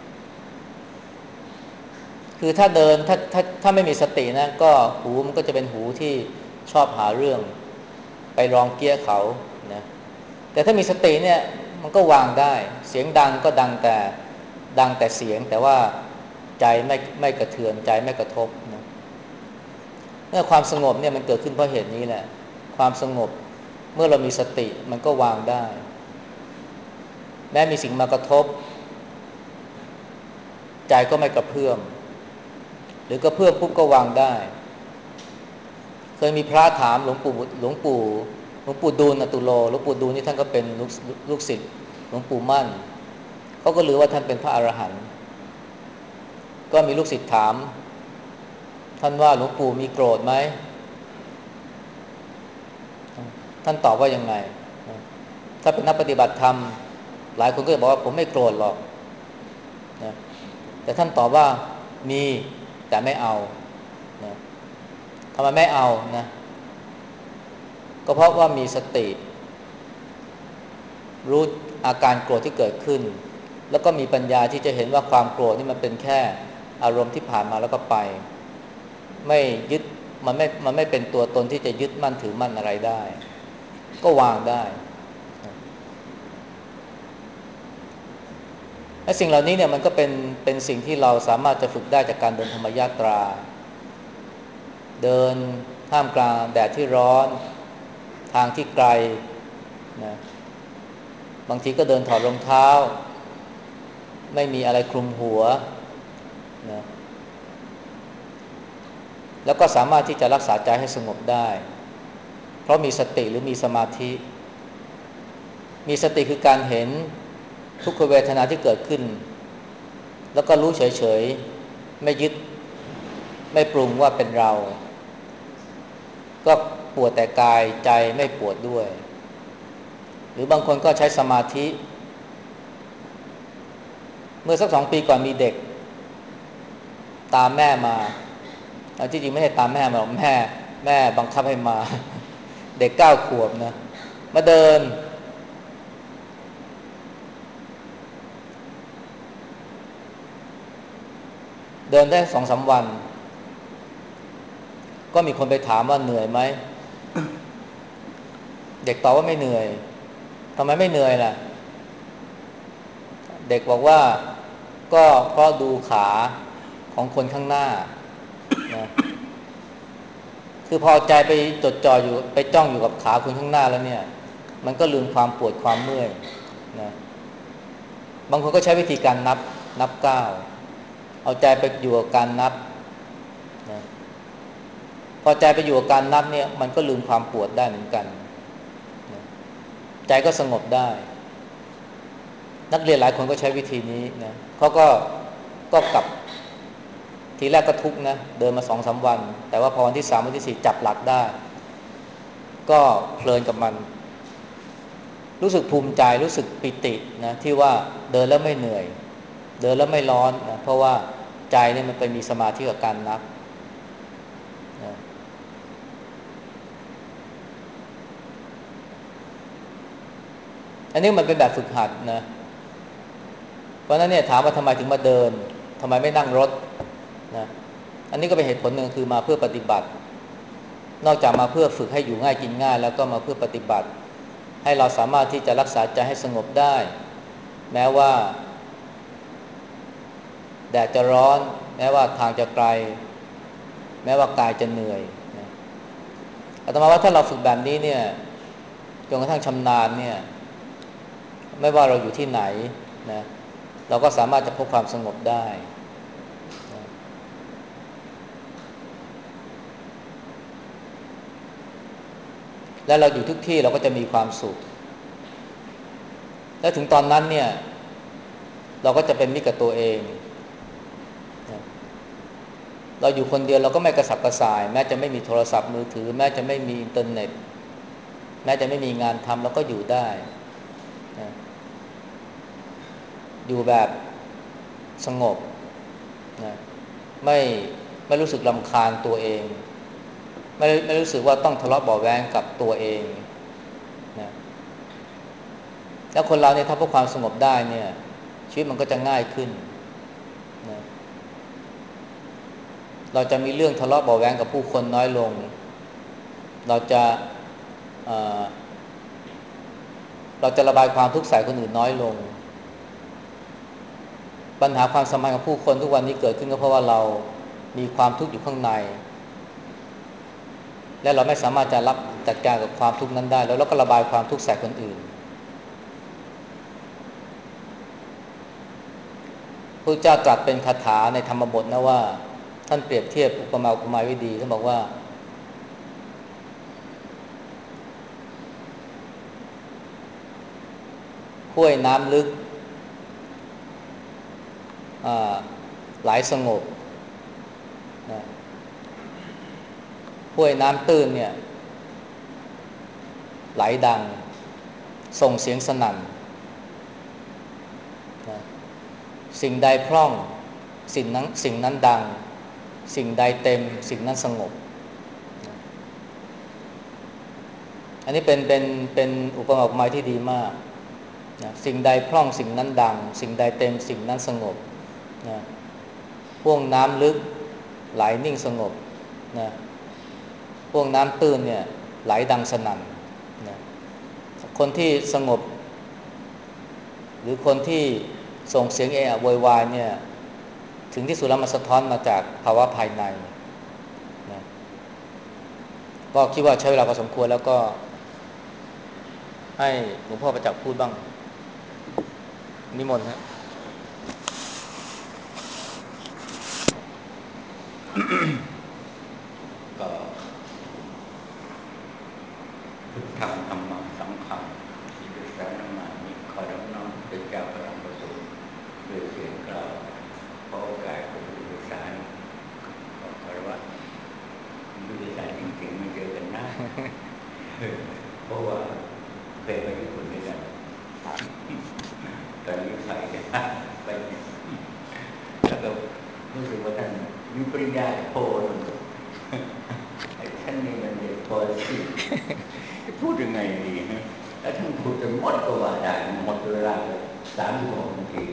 คือถ้าเดินถ้าไม่มีสตินะก็หูมันก็จะเป็นหูที่ชอบหาเรื่องไปลองเกี้ยเขานะแต่ถ้ามีสติเนี่ยมันก็วางได้เสียงดังก็ดังแต่เสียงแต่ว่าใจไม่กระเทือนใจไม่กระทบนะเมื่อความสงบเนี่ยมันเกิดขึ้นเพราะเหตุนี้แหละความสงบเมื่อเรามีสติมันก็วางได้แม้มีสิ่งมากระทบใจก็ไม่กระเพื่อมหรือกระเพื่อมปุ๊บก็วางได้เคยมีพระถามหลวงปู่ดูลย์อตุโลหลวงปู่ดูลย์นี่ท่านก็เป็นลูกศิษย์หลวงปู่มั่นเขาก็รู้ว่าท่านเป็นพระอรหันต์ก็มีลูกศิษย์ถามท่านว่าหลวงปู่มีโกรธไหมท่านตอบว่ายังไงถ้าเป็นนักปฏิบัติธรรมหลายคนก็จะบอกว่าผมไม่โกรธหรอกนะแต่ท่านตอบว่ามีแต่ไม่เอานะทำไมไม่เอานะก็เพราะว่ามีสติรู้อาการโกรธที่เกิดขึ้นแล้วก็มีปัญญาที่จะเห็นว่าความโกรธนี่มันเป็นแค่อารมณ์ที่ผ่านมาแล้วก็ไปไม่ยึดมันไม่เป็นตัวตนที่จะยึดมั่นถือมั่นอะไรได้ก็วางได้และสิ่งเหล่านี้เนี่ยมันก็เป็นสิ่งที่เราสามารถจะฝึกได้จากการเดินธรรมยาตราเดินท่ามกลางแดดที่ร้อนทางที่ไกลนะบางทีก็เดินถอดรองเท้าไม่มีอะไรคลุมหัวนะแล้วก็สามารถที่จะรักษาใจให้สงบได้เพราะมีสติหรือมีสมาธิมีสติคือการเห็นทุกขเวทนาที่เกิดขึ้นแล้วก็รู้เฉยๆไม่ยึดไม่ปรุงว่าเป็นเราก็ปวดแต่กายใจไม่ปวดด้วยหรือบางคนก็ใช้สมาธิเมื่อสัก2 ปีก่อนมีเด็กตามแม่มาที่จริงไม่ใช่ตามแม่มาหรอกแม่บังคับให้มาเด็ก9 ขวบนะมาเดินได้2-3 วันก็มีคนไปถามว่าเหนื่อยไหมเด็กตอบว่าไม่เหนื่อยทำไมไม่เหนื่อยล่ะเด็กบอกว่าก็เพราะดูขาของคนข้างหน้านะคือพอใจไปจดจ่ออยู่ไปจ้องอยู่กับขาคนข้างหน้าแล้วเนี่ยมันก็ลืมความปวดความเมื่อยนะบางคนก็ใช้วิธีการนับก้าวเอาใจไปอยู่กับการนับนะพอใจไปอยู่กับการนับเนี่ยมันก็ลืมความปวดได้เหมือนกันนะใจก็สงบได้นักเรียนหลายคนก็ใช้วิธีนี้นะเขาก็กลับทีแรกก็ทุกข์นะเดินมา2-3 วันแต่ว่าพอวันที่3วันที่4จับหลักได้ก็เพลินกับมันรู้สึกภูมิใจรู้สึกปิตินะที่ว่าเดินแล้วไม่เหนื่อยเดินแล้วไม่ร้อนนะเพราะว่าใจเนี่ยมันไปมีสมาธิกับการนับนะอันนี้มันเป็นแบบฝึกหัดนะเพราะฉะนั้นเนี่ยถามว่าทำไมถึงมาเดินทำไมไม่นั่งรถนะอันนี้ก็เป็นเหตุผลหนึ่งคือมาเพื่อปฏิบัตินอกจากมาเพื่อฝึกให้อยู่ง่ายกินง่ายแล้วก็มาเพื่อปฏิบัติให้เราสามารถที่จะรักษาใจให้สงบได้แม้ว่าแดดจะร้อนแม้ว่าทางจะไกลแม้ว่ากายจะเหนื่อยนะอาตมาว่าถ้าเราฝึกแบบนี้เนี่ยจนกระทั่งชำนาญเนี่ยไม่ว่าเราอยู่ที่ไหนนะเราก็สามารถจะพบความสงบได้นะและเราอยู่ทุกที่เราก็จะมีความสุขและถึงตอนนั้นเนี่ยเราก็จะเป็นมิตรกับตัวเองนะเราอยู่คนเดียวเราก็ไม่กระสับกระส่ายแม้จะไม่มีโทรศัพท์มือถือแม้จะไม่มีอินเทอร์เน็ตแม้จะไม่มีงานทำเราก็อยู่ได้นะอยู่แบบสงบนะไม่ไม่รู้สึกรำคาญตัวเองไม่รู้สึกว่าต้องทะเลาะเบาะแว้งกับตัวเองนะแล้วคนเราเนี่ยถ้าพบความสงบได้เนี่ยชีวิตมันก็จะง่ายขึ้นนะเราจะมีเรื่องทะเลาะเบาะแว้งกับผู้คนน้อยลงเราจะเอ่อเราจะระบายความทุกข์ใส่คนอื่นน้อยลงปัญหาความสัมพันธ์กับผู้คนทุกวันนี้เกิดขึ้นก็เพราะว่าเรามีความทุกข์อยู่ข้างในและเราไม่สามารถจะรับจัดการกับความทุกข์นั้นได้แล้วเราก็ระบายความทุกข์ใส่คนอื่นพระเจ้าตรัสเป็นคาถาในธรรมบทนะว่าท่านเปรียบเทียบอุปมาอุปไมยไว้ดีท่านบอกว่าห้วยน้ำลึกไหลสงบนะห้วยน้ำตื้นเนี่ยไหลดังส่งเสียงสนั่นนะสิ่งใดพร่องสิ่งนั้นดังสิ่งใดเต็มสิ่งนั้นสงบนะอันนี้เป็นอุปมาอุปไมยที่ดีมากนะสิ่งใดพร่องสิ่งนั้นดังสิ่งใดเต็มสิ่งนั้นสงบนะห้วงน้ำลึกไหลนิ่งสงบนะห้วงน้ำตื้นเนี่ยไหลดังสนั่นนะคนที่สงบหรือคนที่ส่งเสียงเอะอะโวยวายเนี่ยถึงที่สุดแล้วมันสะท้อนมาจากภาวะภายในนะก็คิดว่าใช้เวลาพอสมควรแล้วก็ให้หลวงพ่อประจักษ์พูดบ้างนิมนต์ฮะก็พุทธังธัมมังสังฆังอิติสรณมามิขอรับน้อมพระเจ้าพระองค์ประสูติด้วยเสียงกล่าวขอโอกาสเป็นผู้โดยสารขอคารวะผู้โดยสารจริงๆไม่เจอกันนะเพราะว่าเคยไปญี่ปุ่นด้วยกันตอนนี้ไปไปแล้วก็รู้สึกว่าท่านมีปริญญาโทไอ้ท่านนี่มันเด็กป..4 พูดยังไงดีฮะแล้วท่านพูดจนหมดก็ว่าได้หมดเวลาเลย36 นาที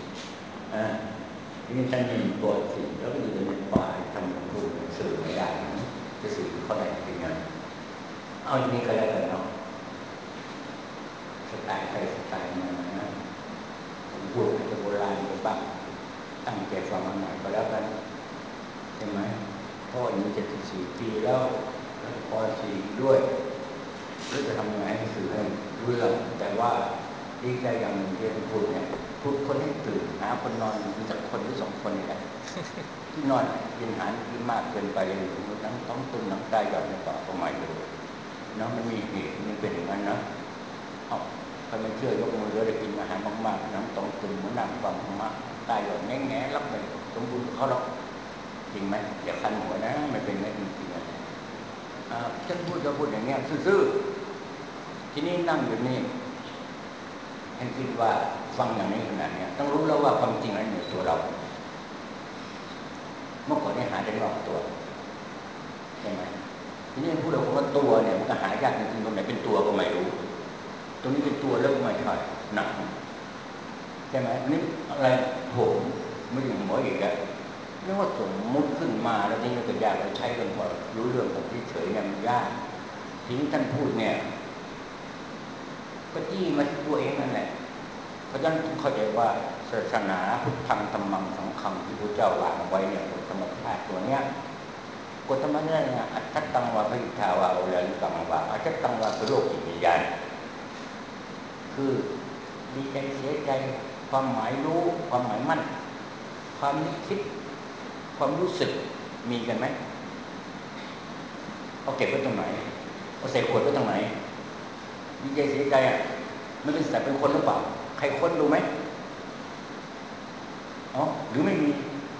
ทีนี้ท่านมีป.4แล้วก็อยู่ในป่าทำพูดสื่อไม่ได้จะสื่อเขาได้ยังไงเอาอย่างนี้ก็แล้วกันเนาะสไตล์ใครสไตล์มันนะผมพูดอาจจะโบราณไปบ้างตั้งใจฟังมันหน่อยก็แล้วกันใช่ไหมพ่ออายุ74 ปีแล้วป.4 ด้วยรู้จะทำยังไงให้สื่อให้รู้เรื่องแต่ว่าดีใจอย่างหนึ่งที่พูดเนี่ยพูดคนให้ตื่นหาคนนอนมีสักคนหรือ2 คนนี่แหละที่นอนกินอาหารที่มากเกินไปเลยทั้งต้องตึงทั้งตายหย่อนในต่อก็หมายเลยเนาะมันมีเหตุมันเป็นอย่างนั้นนะใครไม่เชื่อยกมือแล้วได้กินอาหารมากๆน้ำต้องตึงเหมือนน้ำความมากตายหย่อนแง่ๆรับไปสมบูรณ์เขาหรอกจริงไหมอย่าคันหัวนะไม่เป็นงั้นจริงๆนะฉันพูดจะพูดอย่างเงี้ยซื่อๆทีนี้นั่งอยู่นี่ฉันคิดว่าฟังอย่างนี้ขนาดนี้ต้องรู้แล้วว่าความจริงนั้นอยู่ตัวเราเมื่อก่อนนี่หาได้รอบตัวใช่ไหมทีนี้พูดว่าตัวเนี่ยมันก็หายากจริงๆตรงไหนเป็นตัวก็ไม่รู้ตรงนี้เป็นตัวแล้วก็ไม่ใช่หนักใช่ไหมนี่อะไรผมไม่ถึงหมออีกแล้วเรียกว่าสมมุติขึ้นมาแล้วนี่เราก็ยากเราใช้กันพอรู้เรื่องแบบที่เฉยเนี่ยมันยากทีนี้ท่านพูดเนี่ยก็จี้มาที่ตัวเองนั่นแหละเพราะฉะนั้นเข้าใจว่าศาสนาพุทธังธัมมังสังฆังที่พระเจ้าวางไว้เนี่ยธรรมชาติตัวเนี้ยกฎธรรมชาติเนี่ยอัตถตังวาภิทาวาโอเลนิกังวาอัตถตังวาคือโลกจิตวิญญาณคือดีใจเสียใจความหมายรู้ความหมายมั่นความนึกคิดความรู้สึกมีกันไหมเอาเก็บไว้ตรงไหนเอาใส่ขวดไว้ตรงไหนดีใจเสียใจอ่ะมันเป็นสัตว์เป็นคนหรือเปล่าใครค้นดูไหมอ๋อหรือไม่มี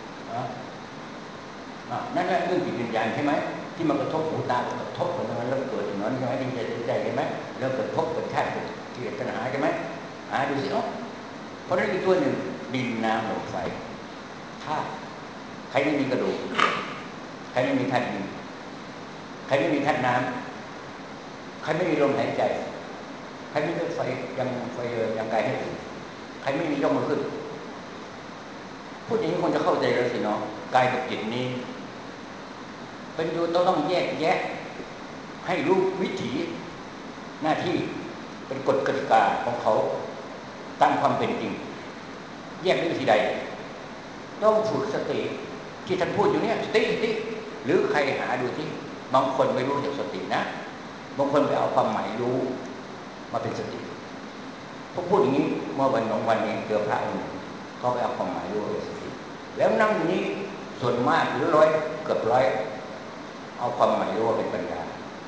นั่นแหละเรื่องจิตวิญญาณใช่ไหมที่มันกระทบหูตากระทบกันตรงนั้นแล้วเกิดอย่างนั้นใช่ไหมดีใจเสียใจใช่ไหมแล้วเกิดพบเกิดชาติเกิดกิเลสตัณหาใช่ไหมดูสิเพราะนั้นอีกตัวหนึ่งดินน้ำลมไฟธาตุใครไม่มีกระดูกใครไม่มีธาตุดินใครไม่มีธาตุน้ำใครไม่มีลมหายใจใครไม่มีไฟยังกายให้ถึงใครไม่มียกมือขึ้นพูดอย่างนี้คนจะเข้าใจแล้วสิเนาะกายกับจิตนี้เป็นอยู่ต้องแยกแยะให้รู้วิถีหน้าที่เป็นกฎกติกาของเขาตามความเป็นจริงแยกด้วยวิธีใดต้องฝึกสติที่ท่านพูดอยู่เนี่ยสติหรือใครหาดูที่บางคนไม่รู้จักสตินะบางคนไปเอาความหมายรู้มาเป็นสติพอพูดอย่างนี้เมื่อวัน2 วันนี้เจอพระองค์เขาไปเอาความหมายรู้เป็นสติแล้วนั่งอย่างนี้ส่วนมากหรือเกือบร้อยเอาความหมายรู้ว่าเป็นปัญญา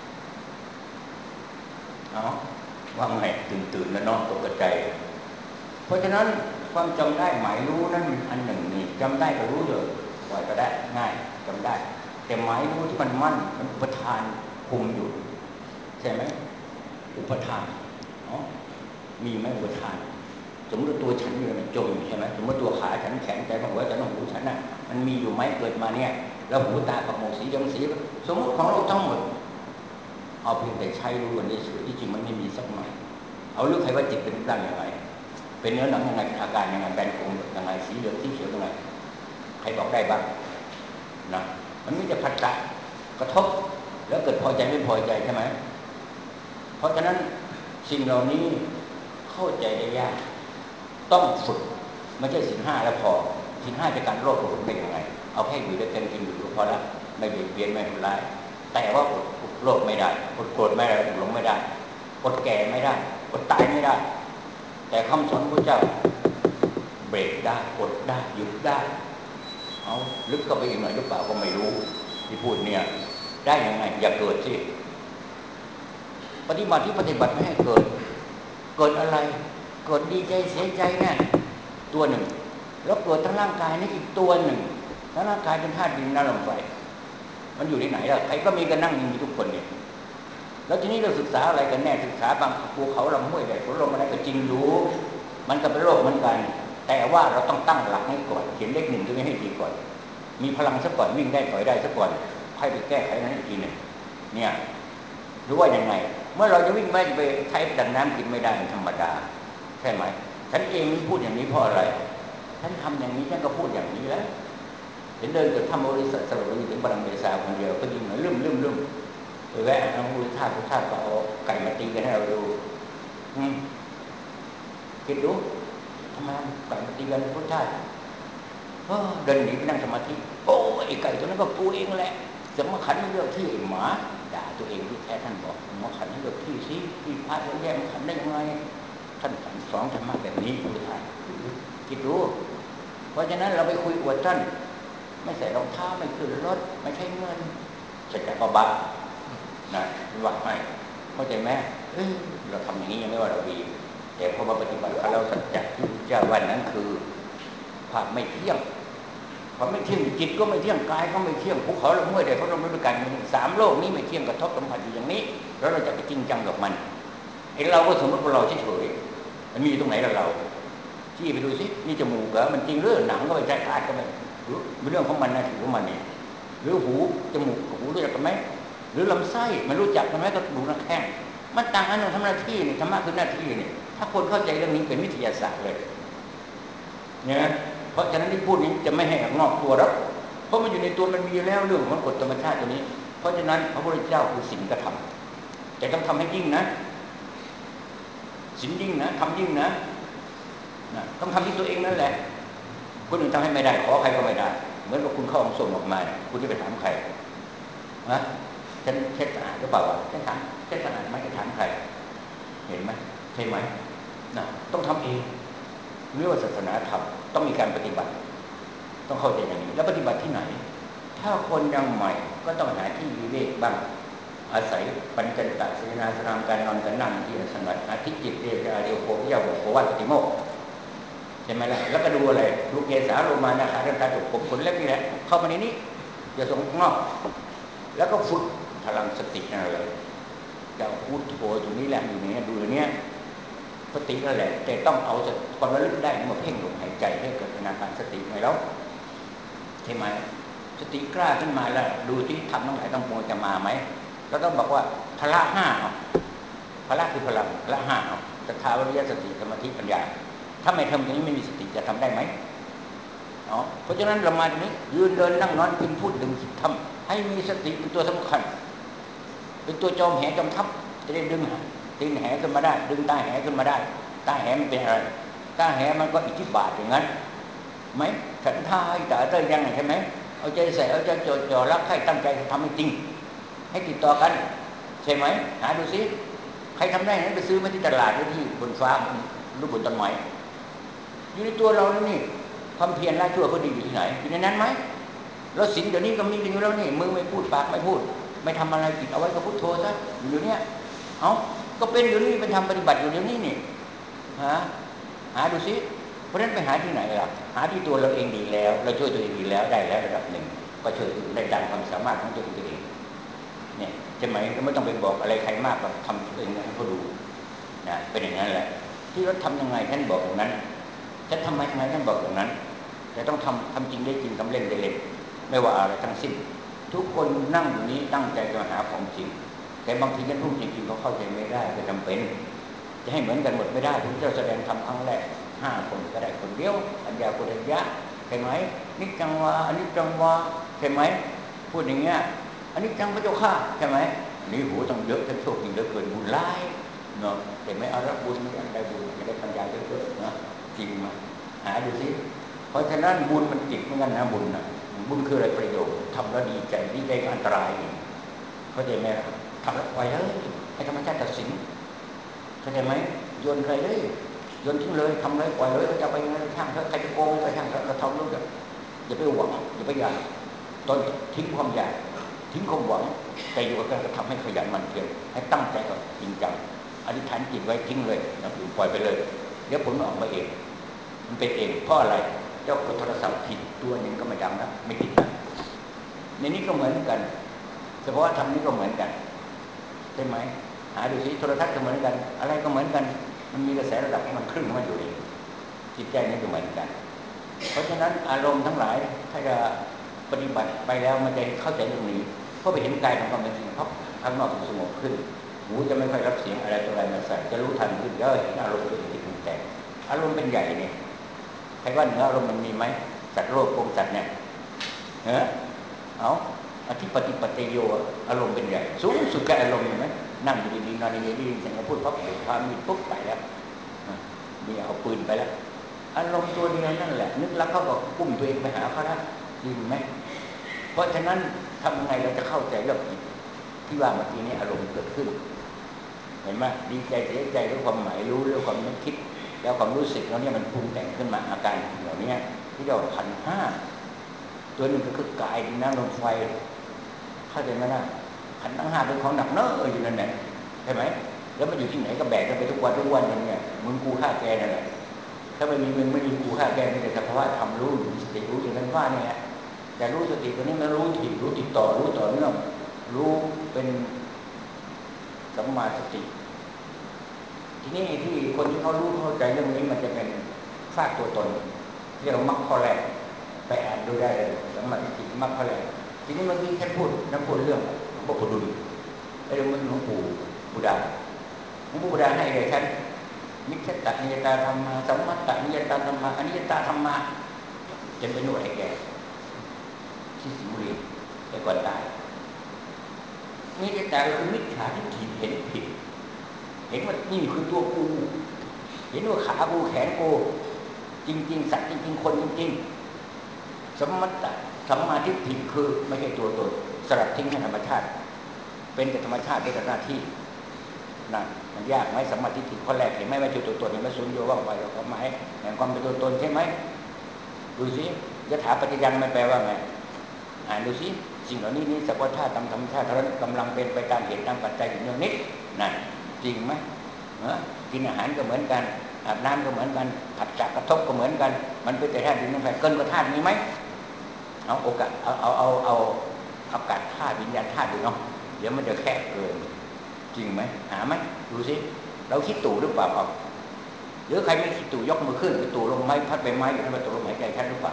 ว่าไงตื่นแล้วเนาะตกใจเพราะฉะนั้นความจำได้หมายรู้นั้นอันหนึ่งนี่จำได้ก็รู้เลยปล่อยก็ได้ง่ายจำได้แต่หมายรู้ที่มันมั่นมันอุปทานคุมอยู่ใช่ไหมอุปทานมีไหมอุปทานสมมติตัวฉันอยู่มันจมใช่ไหมสมมติตัวขาฉันแขนใจของหัวใจของหูฉันน่ะมันมีอยู่ไหมเกิดมาเนี่ยแล้วหูตากับหมวกสีดำสีสมมติของเราทั้งหมดเอาเพียงแต่ใช้รู้วันนี้สื่อที่จริงมันไม่มีสักหน่อยเอาเรื่องใครว่าจิตเป็นร่างยังไงเป็นเนื้อหนังยังไงอาการยังไงแบนคงยังไงสีเหลืองสีเขียวยังไงใครบอกได้บ้างนะมันมีแต่ผัสสะกระทบแล้วเกิดพอใจไม่พอใจใช่ไหมเพราะฉะนั้นสิ่งเหล่านี้เข้าใจได้ยากต้องฝึกไม่ใช่ศีล 5แล้วพอศีล 5จะการโลภฝึกได้ยังไงเอาแค่อยู่ด้วยกันกินอยู่ก็พอละไม่เบียดเบียนไม่ทำร้ายแต่ว่าอดโลภไม่ได้อดโกรธไม่ได้อดหลงไม่ได้อดแก่ไม่ได้อดตายไม่ได้แต่คำสอนพระเจ้าเบรกได้อดได้หยุดได้เอาลึกเข้าไปอีกหน่อยหรือเปล่าก็ไม่รู้ที่พูดเนี่ยได้ยังไงอย่าเกิดสิปฏิบัติที่ปฏิบัติไม่ให้เกิดอะไรเกิดดีใจเสียใจเนี่ยตัวหนึ่งแล้วเกิดทั้งร่างกายนี่อีกตัวหนึ่งทั้งร่างกายเป็นธาตุดินน้ำลมไฟมันอยู่ที่ไหนล่ะใครก็มีกันนั่งมีทุกคนเนี่ยแล้วทีนี้เราศึกษาอะไรกันแน่ศึกษาบางภูเขาลำห้วยใหญ่ฝนลมอะไรก็จริงรู้มันก็เป็นโลกเหมือนกันแต่ว่าเราต้องตั้งหลักให้ก่อนเขียนเลขหนึ่งตรงนี้ให้ดีก่อนมีพลังซะก่อนวิ่งได้ถอยได้ซะก่อนค่อยไปแก้ไขนั้นอีกทีหนึ่งเนี่ยรู้ว่ายังไงเมื่อเราจะวิ่งไม่ไปใช้ดังน้ำกินไม่ได้ธรรมดาใช่ไหมฉันเองพูดอย่างนี้เพราะอะไรฉันทำอย่างนี้ฉันก็พูดอย่างนี้แล้วเห็นเดินเกิดทำบริษัทสรุปถึงบรังเบซาคนเดียวก็ยิ่งเหมือนลืมไปแวะน้ำมูลธาตุก็เอาไก่มาตีกันให้เราดูคิดดูทำไมไก่มาตีกันพุทธาตุเดินหนีไปนั่งสมาธิโอ้ไอ้ไก่ตัวนั้นก็ปูเองแหละสมขันไม่เลือกที่หมาด่าตัวเองที่แท้ท่านบอกสมขันไม่เลือกที่สิที่พระแยกมันขันได้ยังไงท่านสอนธรรมะแบบนี้พุทธาตุคิดดูเพราะฉะนั้นเราไปคุยอวดท่านไม่ใส่รองเท้าไม่ขึ้นรถไม่ใช้เงินเสร็จแล้วก็บ้านะว่าไม่เข้าใจไหมเราทำอย่างนี้ยังไม่ว่าเราดีแต่พอมาปฏิบัติเราสัจจะที่พระเจ้าว่านั้นคือภาพไม่เที่ยงความไม่เที่ยงจิตก็ไม่เที่ยงกายก็ไม่เที่ยงภูเขาลำห้วยใดเขาลงด้วยกันสามโลกนี้ไม่เที่ยงกระทบสัมผัสอยู่อย่างนี้แล้วเราจะไปจริงจังกับมันไอ้เราก็สมมติว่าเราเฉยๆมันมีตรงไหนเราชี้ไปดูสินี่จมูกเหรอมันจริงหรือหนังก็ไม่ใช่ธาตุก็ไม่เป็นเรื่องของมันนะถือของมันนี่หรือหูจมูกกับหูรู้จักกันไหมหรือลำไส้มันรู้จักกันไหมก็ดูนักแข้งมันต่างกันทำหน้าที่นี่ธรรมะคือหน้าที่นี่ถ้าคนเข้าใจเรื่องนี้เป็นวิทยาศาสตร์เลยเนี่ยเพราะฉะนั้นที่พูดนี้จะไม่ให้ออกนอกตัวแล้วเพราะมันอยู่ในตัวมันมีแล้วเรื่องของกฎธรรมชาติตัวนี้เพราะฉะนั้นพระพุทธเจ้าคือศีลกระทำแต่ต้องทำให้ยิ่งนะศีลยิ่งนะทำยิ่งนะต้องทำที่ตัวเองนั่นแหละคนอื่นทำให้ไม่ได้ขอใครก็ไม่ได้เหมือนกับคุณเข้าห้องส่งออกมาคุณจะไปถามใครนะฉันเช็ดสะอาดหรือเปล่าฉันถามเช็ดสะอาดไหมจะถามใครเห็นไหมใช่ไหมต้องทำเองเรื่องศาสนาธรรมต้องมีการปฏิบัติต้องเข้าใจอย่างนี้แล้วปฏิบัติที่ไหนถ้าคนยังใหม่ก็ต้องหาที่วิเวกบ้างอาศัยปัญจตัสนาสนามการนอนการนั่งที่สงัดอาทิจิตเรียกเดียวโควิยาโควัตติโมกใช่ไหมล่ะแล้วก็ดูอะไรลูกเกสาโลมานาคาเรื่องตาจุกผมขนเล็บนี่แหละเข้ามาในนี้อย่าส่งข้างนอกแล้วก็ฝึกพลังสตินั่นเลยจะพูดโธตรงนี้แหละอยู่ในดูเนี้ยสตินั่นแหละแต่ต้องเอาความระลึกได้มาเพ่งลมหายใจให้เกิดอาการสติหน่อยแล้วใช่ไหมสติกล้าขึ้นมาแล้วดูที่ทำทั้งหลายต้องปวงจะมาไหมเราต้องบอกว่าพละห้าพละคือพลังพละห้าศรัทธาวิริยะสติสมาธิปัญญาถ้าไม่ทำอย่างนี้ไม่มีสติจะทำได้ไหมเพราะฉะนั้นเรามาตรงนี้ยืนเดินนั่งนอนกินพูดดึงคิดทำให้มีสติเป็นตัวสำคัญเป็นตัวจอมแหจอมทัพจะได้ดึงตีนแหขึ้นมาได้ดึงตาแหขึ้นมาได้ตาแหมันเป็นอะไรตาแหมันก็อิทธิบาทอย่างนั้นไหมฉันท่าให้แต่เต้ยยังใช่ไหมเอาใจใส่เอาใจจ่อรักใครตั้งใจทำให้จริงให้ติดต่อกันใช่ไหมหาดูซิใครทำได้นั้นไปซื้อมาที่ตลาดหรือที่บนฟ้าหรือบนต้นไม้อยู่ในตัวเราแล้วนี่ความเพียรละชั่วก็ดีอยู่ที่ไหนอยู่ในนั้นไหมแล้วศีลเดี๋ยวนี้ก็มีกันอยู่แล้วนี่มือไม่พูดปากไม่พูดไม่ทำอะไรจิตเอาไว้ก็พุทโธซะอยู่เนี้ยก็เป็นอยู่นี่เป็นทำปฏิบัติอยู่เดี๋ยวนี้นี่หาดูซิเพราะฉะนั้นไปหาที่ไหนล่ะหาที่ตัวเราเองดีแล้วเราช่วยตัวเองดีแล้วได้แล้วระดับหนึ่งก็ช่วยได้ตามความสามารถของตัวเองเนี่ยใช่ไหมก็ไม่ต้องไปบอกอะไรใครมากก็ทำตัวเองให้เขาดูนะเป็นอย่างนั้นแหละที่เราทำยังไงท่านบอกอย่างนั้นฉันทำไมยังไงท่านบอกอย่างนั้นแต่ต้องทำจริงได้จริงทำเล่นได้เล่นไม่ว่าอะไรทั้งสิ้นทุกคนนั่งอยู่นี้ตั้งใจจะหาของจริงแต่บางทีท่านพูดจริงๆเขาเข้าใจไม่ได้ก็จำเป็นจะให้เหมือนกันหมดไม่ได้ผมจะแสดงทำครั้งแรก5 คนก็ได้คนเดียวปัญญาปุริยะใช่ไหมนิจังวาอนิจจังวาใช่ไหมพูดอย่างเงี้ยอันนี้จังพระเจ้าข้าใช่ไหมนี่โหต้องเยอะทั้งโชคดีเหลือเกินบุญร้ายเนาะแต่ไม่เอาละบุญไม่อยากได้บุญอยากได้ปัญญาเยอะๆนะจริงไหมหาดูสิเพราะฉะนั้นบุญมันติดเหมือนกันนะบุญนะบุญคืออะไรประโยชน์ทำแล้วดีใจก็อันตรายเข้าใจไหมทำแล้วปล่อยเลยให้ธรรมชาติตัดสินเข้าใจไหมโยนใครเลยโยนทิ้งเลยทำเลยปล่อยเลยจะไปยังไงช่างเถอะใครจะโกงก็ช่างเถอะเราทำรู้จักอย่าไปหวังอย่าไปอยากตอนทิ้งความอยากทิ้งความหวังแต่อยู่กับการกระทำให้ขยันหมั่นเพียรให้ตั้งใจกับจริงจังอธิษฐานจิตไว้ทิ้งเลยอย่างอื่นปล่อยไปเลยเดี๋ยวผลมันออกมาเองมันเป็นเองเพราะอะไรเจ้ากดโทรศัพท์ผิดตัวหนึ่งก็ไม่ดังนะไม่ผิดนะในนี้ก็เหมือนกันเฉพาะธรรมนี้ก็เหมือนกันใช่ไหมหาดูสิโทรทัศน์ก็เหมือนกันอะไรก็เหมือนกันมันมีกระแสระดับของมันครึ่งมันอยู่ดีจิตใจนี่ก็เหมือนกันเพราะฉะนั้นอารมณ์ทั้งหลายถ้าจะปฏิบัติไปแล้วมันจะเข้าใจเรื่องนี้เพราะไปเห็นกายของความเป็นจริงเพราะข้างนอกสงบขึ้นหูจะไม่ค่อยรับเสียงอะไรตัวอะไรมาใส่จะรู้ทันขึ้นแล้วเห็นอารมณ์ตัวเองที่ปรุงแต่งอารมณ์เป็นใหญ่เนี่ยใครว่าเหนืออารมณ์มันมีไหมสัตว์โลกพวกสัตว์เนี่ยเอาอธิปฏิปเตโยอารมณ์เป็นใหญ่สูงสุดแค่อารมณ์เห็นไหมนั่งอยู่ดีๆนอนดีๆได้ยินเสียงพูดปั๊บความมีปุ๊บไปแล้วมีเอาปืนไปแล้วอารมณ์ตัวเดียวนั่นแหละนึกแล้วเขาก็กุ้มตัวเองไปหาเขาละจริงไหมเพราะฉะนั้นทำยังไงเราจะเข้าใจเรื่องจิตที่ว่าเมื่อกี้นี้อารมณ์เกิดขึ้นเห็นไหมดีใจเสียใจด้วยความหมายรู้เรื่องความนึกคิดแล้วความรู้สึกเราเนี่ยมันปรุงแต่งขึ้นมาอาการเหล่านี้ที่เรียกว่าขันธ์ห้าตัวหนึ่งก็คือกายดินน้ำลมไฟเข้าใจไหมล่ะขันธ์ทั้งห้าเป็นของหนักเนอะอยู่นั่นแหละใช่ไหมแล้วมันอยู่ที่ไหนก็แบกกันไปทุกวันมันเนี่ยมึงกูฆ่าแกนั่นแหละถ้าไม่มีมึงไม่มีกูฆ่าแกไม่ได้สภาวะทำรู้มีสติรู้อย่างนั้นว่าเนี่ยแต่รู้สติตัวนี้มันรู้ถี่รู้ติดต่อรู้ต่อเนื่องรู้เป็นสัมมาสติทีนี้ที่คนที่เขารู้เข้าใจเรื่องนี้มันจะเป็นฟากตัวตนเรียกว่ามรรคข้อแรกไปอ่านดูได้เลยสัมมาทิฏฐิมรรคข้อแรกทีนี้เมื่อกี้แค่พูดเรื่องหลวงพ่อพุดุลไอ้เรื่องหลวงปู่บุดาหลวงปู่บุดาให้เลยท่านนิจจตนิยตาธรรมะสัมมัตตนิยตาธรรมะอนิจจตาธรรมะจะเป็นหน่วยให้แก่ที่สิงห์บุรีแต่ก่อนตายนิจจตาคือมิจฉาทิฏฐิเห็นผิดเห็นว่านี่คือตัวกูเห็นว่าขากูแขนกูจริงๆสัตว์จริงๆคนจริงๆสัมมาทิฏฐิคือไม่ใช่ตัวตนสลัดทิ้งให้ธรรมชาติเป็นแต่ธรรมชาติเป็นแต่หน้าที่นั่นมันยากไหมสัมมาทิฏฐิข้อแรกเห็นไหมว่าตัวตนเห็นไหมสุญโยว่างไปกับความหมายแห่งความเป็นตัวตนใช่ไหมดูสิยถาปัจจยังไม่แปลว่าไงอ่านดูสิสิ่งเหล่านี้นี่สัพพะธาตุตามธรรมชาติเท่านั้นกำลังเป็นไปตามเหตุตามปัจจัยอยู่เนื่องนิดนั่นจริงไหมกินอาหารก็เหมือนกันอาบน้ำก็เหมือนกันผัดจักกระทบก็เหมือนกันมันเป็นแต่ธาตุดินน้ำไฟเกินกว่าธาตุมีไหมเอาโอกาสเอาอากาศธาตุวิญญาณธาตุดูเนาะเดี๋ยวมันจะแคบเกินจริงไหมหาไหมดูสิเราคิดตู่หรือเปล่าหรือใครไม่คิดตู่ยกมือขึ้นไปตู่ลงไม้พัดใบไม้อยู่ในประตูลมหายใจท่านหรือเปล่า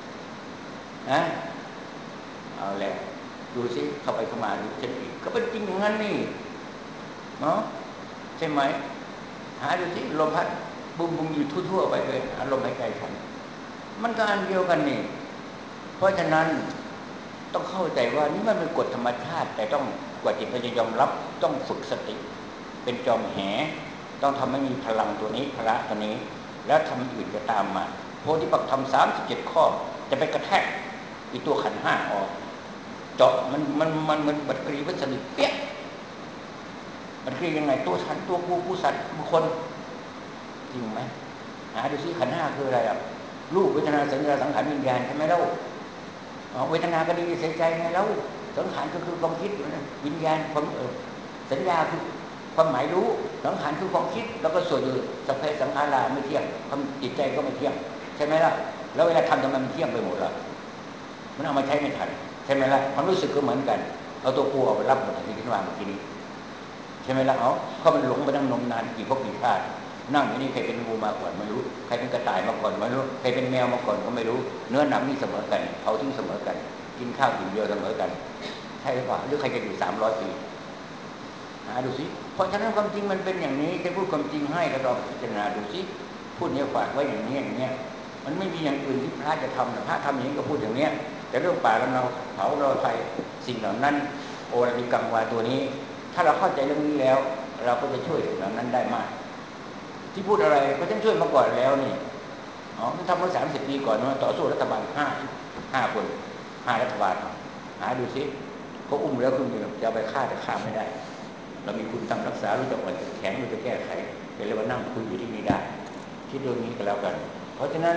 เอาแล้วดูสิเข้าไปเข้ามาดูเช่นอีกก็เป็นจริงอย่างนั้นนี่เนาะใช่ไหมหาดูสิลมพัดบุ้มอยู่ทั่วๆไปเลยอารมณ์หายใจท่านมันก็อันเดียวกันนี่เพราะฉะนั้นต้องเข้าใจว่านี่มันเป็นกฎธรรมชาติแต่ต้องกว่าจิตมันจะยอมรับต้องฝึกสติเป็นจอมแหต้องทำให้มีพลังตัวนี้พละตัวนี้แล้วทำอื่นจะตามมาโพธิปักธรรม37ข้อจะไปกระแทกอีตัวขันธ์ห้าออกเจาะมันบัดกรีวัสดุเปี้ยบัดกรียังไงตัวฉันตัวกูผู้สัตว์บุคคลจริงไหมหาดูซิขันธ์ห้าคืออะไรรูปเวทนาสัญญาสังขารวิญญาณใช่ไหมเล่าเวทนาก็ดีเสียใจไงแล้วสังขารก็คือความคิดวิญญาณความสัญญาคือความหมายรู้สังขารคือความคิดแล้วก็ส่วนอื่นสัพเพสังขาราไม่เที่ยงความจิตใจก็ไม่เที่ยงใช่ไหมล่ะแล้วเวลาทำมันเที่ยงไปหมดล่ะมันเอามาใช้ไม่ทันใช่ไหมล่ะความรู้สึกก็เหมือนกันเอาตัวกูเอาไปรับหมดที่ขึ้นมาเมื่อกี้นี้ใช่ไหมล่ะเขามันหลงไปตั้งนมนานกี่ภพกี่ชาตินั่งอยู่นี่ใครเป็นงูมาก่อนไม่รู้ใครเป็นกระต่ายมาก่อนไม่รู้ใครเป็นแมวมาก่อนก็ไม่รู้เนื้อหนังนี่เสมอกันเผาทิ้งเสมอกันกินข้าวกินเดียวเสมอกันใช่หรือเปล่าหรือใครจะอยู่300 ปีหาดูสิเพราะฉะนั้นความจริงมันเป็นอย่างนี้แค่พูดความจริงให้แล้วเราพิจารณาดูสิพูดเนี้ยฝากไว้อย่างนี้อย่างเนี้ยมันไม่มีอย่างอื่นที่พระจะทำนะพระทำอย่างนี้ก็พูดอย่างเนี้ยแต่เรื่องป่าเราเผาเราไฟสิ่งเหล่านั้นโอราลิกังวาตัวนี้ถ้าเราเข้าใจเรื่องนี้แล้วเราก็จะช่วยสิ่งเหล่านั้นได้มากที่พูดอะไรก็ฉันช่วยมาก่อนแล้วนี่มันทำมา30 ปีก่อนนะต่อสู้รัฐบาล5 คน5 รัฐบาลหาดูสิเขาอุ้มแล้วคุณจะไปฆ่าแต่ฆ่าไม่ได้เรามีคุณทำรักษารู้จักอ่อนแข็งรู้จักแก้ไขเป็นเรียกว่านั่งคุยอยู่ที่นี่ได้คิดเรื่องนี้ก็แล้วกันเพราะฉะนั้น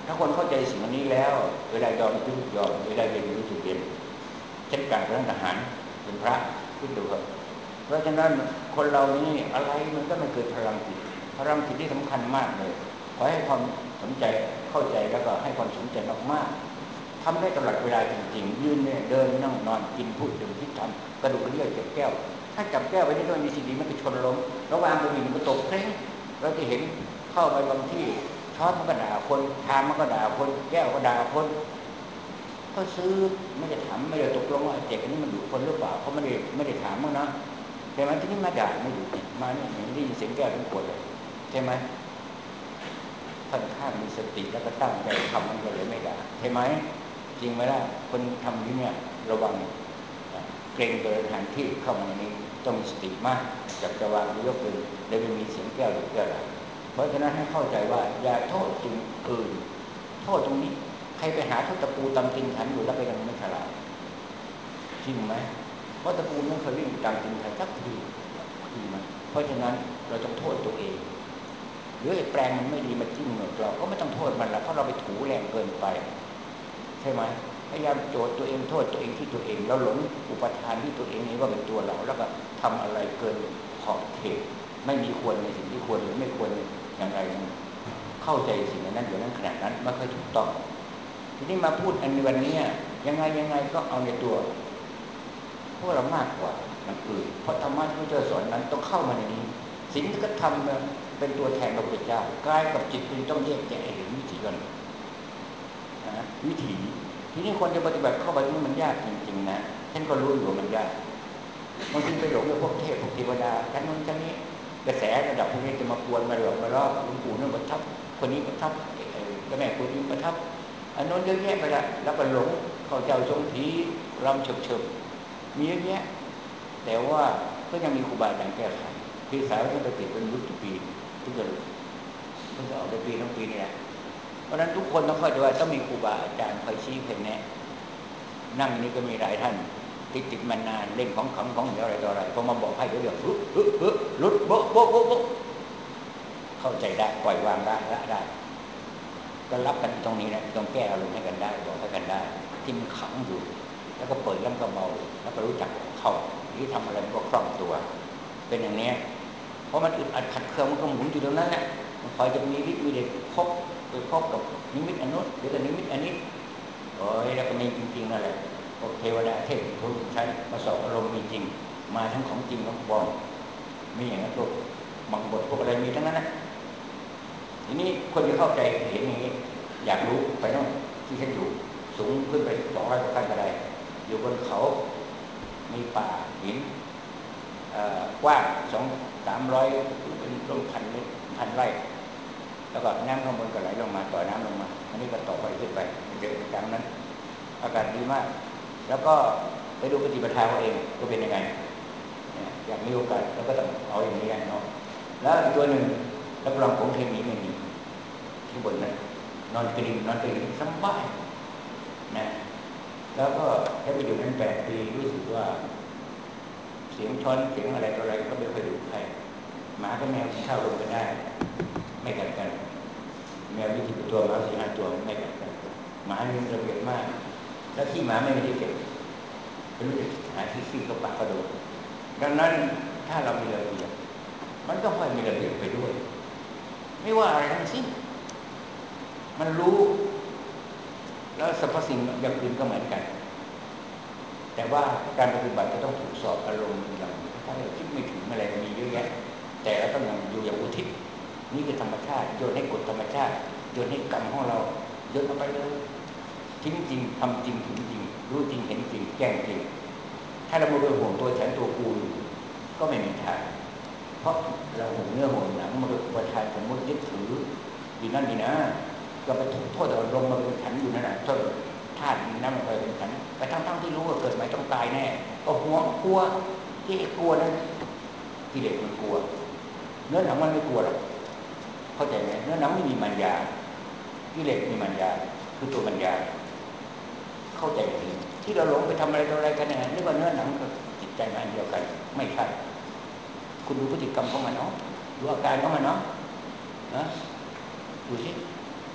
ถ้าคนเข้าใจสิ่งนี้แล้วเวลายอมรู้ยอมเวลาเรียนรู้สึกเรียนเช่นการเป็นทหารเป็นพระคิดดูครับเพราะฉะนั้นคนเรานี้อะไรมันก็ไม่เกิดพลังจิตที่สำคัญมากเลยขอให้ความสนใจเข้าใจแล้วก็ให้ความสนใจมากๆทำได้ตลอดเวลาจริงๆยืนเนี่ยเดินนั่งนอนกินพูดดื่มคิดทำกระดูกกระเดี่ยวเจ็บแก้วถ้าจับแก้วไว้นี่ต้องมีสิ่งดีมันจะชนล้มระหว่างกระดิ่งมันตกเคร่งเราจะเห็นเข้าไปบางที่ช้อนมันก็ด่าคนชามมันก็ด่าคนแก้วก็ด่าคนก็ซื้อไม่ได้ถามไม่ได้ตกลงว่าเจ็บอันนี้มันดุคนหรือเปล่าเขาไม่ได้ถามมั้งนะใช่ไหมที่นี่มาด่าไม่ดุมาเนี่ยไม่ได้ยินเสียงแก้วทั้งขวดเลยใช่ไหมค่อนข้างมีสติแล้วก็ตั้งใจทำมันก็เลยไม่ด่าใช่ไหมจริงไหมล่ะคนทำนี้เนี่ยระวังเกรงโดยสถานที่เข้ามาในนี้ต้องมีสติมากจะวางยกมือได้ไม่มีเสียงแก้วหรือแก้วอะไรเพราะฉะนั้นให้เข้าใจว่าอย่าโทษสิ่งอื่นโทษตรงนี้ใครไปหาโทษตะปูตำตินขันอยู่แล้วไปยังไม่ฉลาดจริงไหมเพราะตะปูไม่เคยวิ่งตามตินขันสักทีจริงไหมเพราะฉะนั้นเราต้องโทษตัวเองหรือแปลงมันไม่ดีมาจิ้มเราก็ไม่ต้องโทษมันแล้วเพราะเราไปถูแรงเกินไปใช่ไหมพยายามโจทย์ตัวเองโทษตัวเองที่ตัวเองแล้วหลงอุปทานที่ตัวเองนี้ว่าเป็นตัวเราแล้วก็ทำอะไรเกินขอบเขตไม่มีควรในสิ่งที่ควรหรือไม่ควรอย่างไรเข้าใจสิ่งนั้นอยู่นั้นขนาดนั้นไม่ค่อยถูกต้องทีนี้มาพูดอันวันนี้ยังไงก็เอาในตัวพวกเรามากกว่าอย่างอื่นเพราะธรรมะที่พระเจ้าสอนนั้นต้องเข้ามาในนี้สิ่งที่ก็ทำเป็นตัวแทนพระพุทธเจ้ากายกับจิตคุณต้องแยกแยะเห็นวิถีกันนะวิถีทีนี้คนจะปฏิบัติเข้าไปนี่มันยากจริงๆนะท่านก็รู้อยู่ว่ามันยากบางทีไปหลงกับพวกเทพพวกเทวดาท่านนู้นท่านนี้กระแสระดับพวกนี้จะมากวนมาหลอกมาล่อหลวงปู่นั่นประทับคนนี้ประทับเจ้าแม่คนนี้ประทับอันนู้นเยอะแยะไปละแล้วก็หลงเข้าเจ้าทรงผีรำเฉบมีเยอะแยะแต่ว่าก็ยังมีครูบาอาจารย์แก้ไขพี่สาวท่านไปติดเป็นยุคปีทุกเดือนเพิ่งจะออกไปปีทั้งปีนี่แหละเพราะฉะนั้นทุกคนต้องเข้าใจว่าต้องมีครูบาอาจารย์คอยชี้เพ่นแนะนั่งนี่ก็มีหลายท่านติดมานานเล่นของขำของเหนียวอะไรต่ออะไรพอมาบอกให้เดี๋ยวลุดโบ๊ะโบ๊ะโบ๊ะโบ๊ะเข้าใจได้ปล่อยวางได้ละได้ก็รับกันตรงนี้นะต้องแก้อารมณ์ให้กันได้บอกให้กันได้ที่มันขังอยู่แล้วก็เปิดแล้วก็เบาแล้วก็รู้จักเข้าที่ทำอะไรมันก็คล่องตัวเป็นอย่างนี้เพราะมันอึดอัดขัดเคืองมันก็หมุนอยู่ตรงนั้นแหละมันคอยจะมีฤทธิ์มีเดชพบไปพบกับนิมิตอันนู้นหรือกับนิมิตอันนี้โอ้ยแล้วก็มีจริงๆนั่นแหละพวกเทวดาเทพทุกชั้นมาสอบอารมณ์มีจริงมาทั้งของจริงของปลอมมีอย่างนั้นพวกบางบทพวกอะไรมีทั้งนั้นนะทีนี้คนจะเข้าใจเห็นอย่างนี้อยากรู้ไปโน่นที่ฉันอยู่สูงขึ้นไป200 กว่าขั้นก็ได้อยู่บนเขามีป่าหินกว้าง200-300เป็นร่มพันไร่แล้วก็น้ำข้างบนก็ไหลลงมาต่อน้ำลงมาอันนี้ก็ต่อไปขึ้นไปเด็กกลางนั้นอากาศดีมากแล้วก็ไปดูปฏิปทาเขาเองก็เป็นยังไงอยากมีโอกาสแล้วก็ต้องเอาอย่างนี้เนาะแล้วอีกตัวหนึ่งรับรองของเคมีไม่มีที่บนนั้นนอนกระดิ่งสบายนะแล้วก็ให้ไปอยู่นั้น8 ปีรู้สึกว่าเสียงช้อนเสียงอะไรต่ออะไรก็ไม่ค่อยดุใครหมากับแมวเข้าลงกันได้ไม่กัดกันแมว20 ตัวหมา4-5 ตัวไม่กัดกันหมานี่ระเบียบมากแล้วที่หมาไม่ได้เก็บไม่รู้จะหาที่ขี้เข้าปากก็โดนดังนั้นถ้าเรามีระเบียบมันก็ค่อยมีระเบียบไปด้วยไม่ว่าอะไรทั้งสิ้นมันรู้แล้วสรรพสิ่งอย่างอื่นก็เหมือนกันแต่ว่าการปฏิบัติจะต้องถูกสอบอารมณ์อย่างถ้าเราคิดไม่ถึงอะไรมีเยอะแยะแต่เราต้องอยู่อย่างอุทิศนี่คือธรรมชาติโยนให้กฎธรรมชาติโยนให้กรรมของเราโยนเอาไปเลยทิ้งจริงทำจริงถึงจริงรู้จริงเห็นจริงแจ้งจริงถ้าเราโดยห่วงตัวฉันตัวกูก็ไม่มีทางเพราะเราห่วงเนื้อห่วงหนังมาโดยประทานสมมติยึดถืออยู่นั่นนี่นะก็ไปโทษอารมณ์มาเป็นขันอยู่นั่นแหละโทษธาตุน้ำมันไปเป็นขันไปทั้งที่รู้ว่าเกิดมาต้องตายแน่ก็ห่วงกลัวที่กลัวนั้นกิเลสมันกลัวเนื้อหนังมันไม่กลัวหรอกเข้าใจไหมเนื้อหนังไม่มีมัญญากิเลสมีมัญญาคือตัวมัญญาเข้าใจอย่างนี้ที่เราหลงไปทำอะไรต่ออะไรกันเนี่ยนึกว่าเนื้อหนังกับจิตใจมันเดียวกันไม่ใช่คุณดูพฤติกรรมของมันเนาะดูอาการของมันเนาะนะดูสิเพ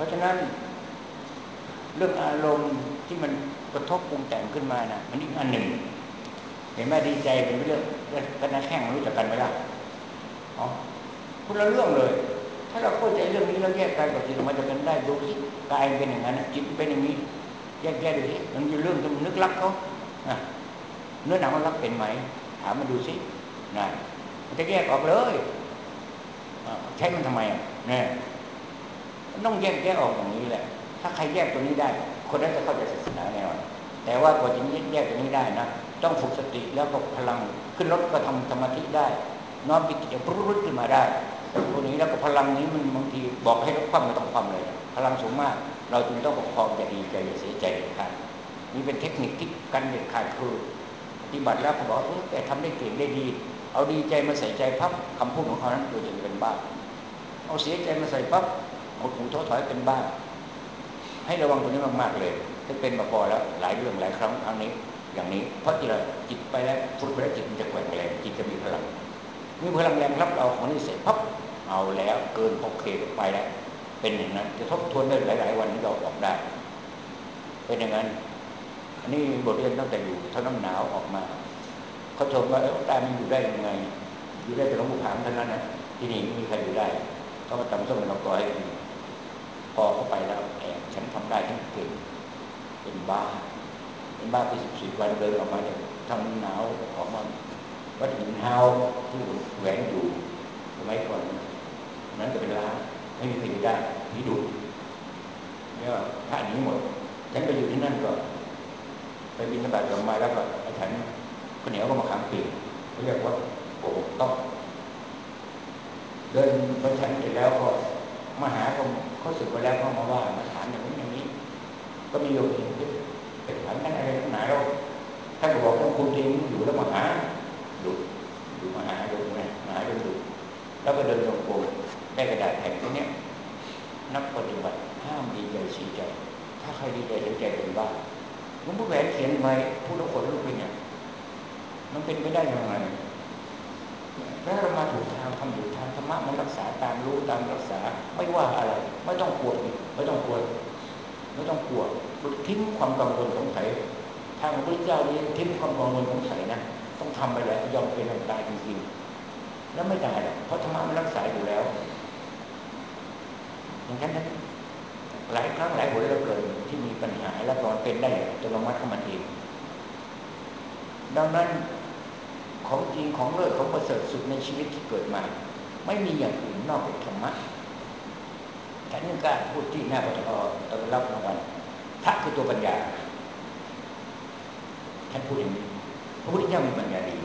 ราะฉะนั้นเรื่องอารมณ์ที่มันกระทบปรุงแต่งขึ้นมานะมันอีกอันหนึ่งเห็นไหมดีใจเป็นเรื่องกันนะแข้งรู้จักกันไหมล่ะอ๋อคนละเรื่องเลยถ้าเราเข้าใจเรื่องนี้เราแยกกายกับจิตออกมาจากกันได้ดูสิกายเป็นอย่างนั้นจิตเป็นอย่างนี้แยกดูสิมันมีเรื่องที่มันนึกรักเขาเนื้อหนังมันรักเป็นไหมถามมันดูสินะมันจะแยกออกเลยใช้มันทำไมเนี่ยต้องแยกออกอย่างนี้แหละถ้าใครแยกตัวนี้ได้คนนั้นจะเข้าใจศาสนาแน่นอนแต่ว่ากว่าจะแยกตัวนี้ได้นะต้องฝึกสติแล้วก็พลังขึ้นรถก็ทำสมาธิได้น้อมจิตจะรุ่นขึ้นมาได้ตัวนี้แล้วก็พลังนี้มันบางทีบอกให้รถคว่ำไม่ต้องคว่ำเลยพลังสูงมากเราจึงต้องประคองอย่าดีใจอย่าเสียใจเด็ดขาดนี่เป็นเทคนิคที่กันเด็ดขาดคือปฏิบัติแล้วเขาบอกแต่ทำได้เก่งได้ดีเอาดีใจมาใส่ใจพับคำพูดของเขานั้นโดยจะเป็นบ้าเอาเสียใจมาใส่ปั๊บหดหูท้อถอยเป็นบ้าให้ระวังตัวนี้มากๆเลยถ้าเป็นมาพอแล้วหลายเรื่องหลายครั้งอันนี้อย่างนี้เพราะที่เราจิตไปแล้วฝึกไปแล้วจิตมันจะแกว่งแรงจิตจะมีพลังแรงรับเราของนี้เสร็จปั๊บเอาแล้วเกินโอเคไปแล้วเป็นอย่างนั้นจะทบทวนได้หลายๆวันนี้เราออกได้เป็นอย่างนั้นอันนี้บทเรียนตั้งแต่อยู่ท่าน้ำหนาวออกมาเขาชมว่าตามันอยู่ได้ยังไงอยู่ได้แต่หลวงปู่ผางเท่านั้นนะที่นี่ไม่มีใครอยู่ได้ก็มาตำส้มเป็นกอให้กินพอเข้าไปแล้วแอบฉันทำได้ฉันเก่งเป็นบ้าไป14 วันเดินออกมาจากทางหนาวออกมาวัดหินเฮาที่แหวนอยู่สมัยก่อนนั้นจะเป็นร้านไม่มีใครอยู่ได้นี่ดูเนี่ยพระหนีหมดฉันไปอยู่ที่นั่นก็ไปบิณฑบาตกลับมาแล้วก็ฉันข้าวเหนียวก็มาขังปีกเขาเรียกว่าโกต้องเดินไปฉันเสร็จแล้วก็มาหาเขาสึกไปแล้วก็มาว่ามาถามอย่างนี้อย่างนี้ก็มีโยมที่ไปถามท่านอะไรทั้งหลายเราท่านบอกว่าคุณจริงอยู่แล้วมาหาดูมาหาดูนะมาหาดูแล้วก็เดินจงกรมได้กระดาษแผ่นนี้นักปฏิบัติห้ามดีใจเสียใจถ้าใครดีใจเสียใจเป็นบ้าหลวงพ่อแหวนเขียนไว้ผู้ทุกคนรู้เป็นอย่างมันเป็นไม่ได้ยังไงแล้วเรามาถูกทางทำอยู่ทางธรรมะมันรักษาตามรู้ตามรักษาไม่ว่าอะไรไม่ต้องกลัวไม่ต้องกลัวทิ้งความกังวลสงสัยทางพระพุทธเจ้านี้ทิ้งความกังวลสงสัยนะต้องทำไปแล้วยอมเป็นยอมตายจริงๆแล้วไม่ตายหรอกเพราะธรรมะมันรักษาอยู่แล้วอย่างนั้นหลายครั้งหลายหนแล้วเกิดที่มีปัญหาแล้วตอนเป็นได้อัตโนมัติเข้ามาเองดังนั้นของจริงของเลิศของประเสริฐสุดในชีวิตที่เกิดมาไม่มีอย่างอื่นนอกจากธรรมะฉันยังกล้าพูดที่หน้าปฐมตอนรับรางวัลพระคือตัวปัญญาท่านพูดอย่างนี้พระพุทธเจ้ามีปัญญาดี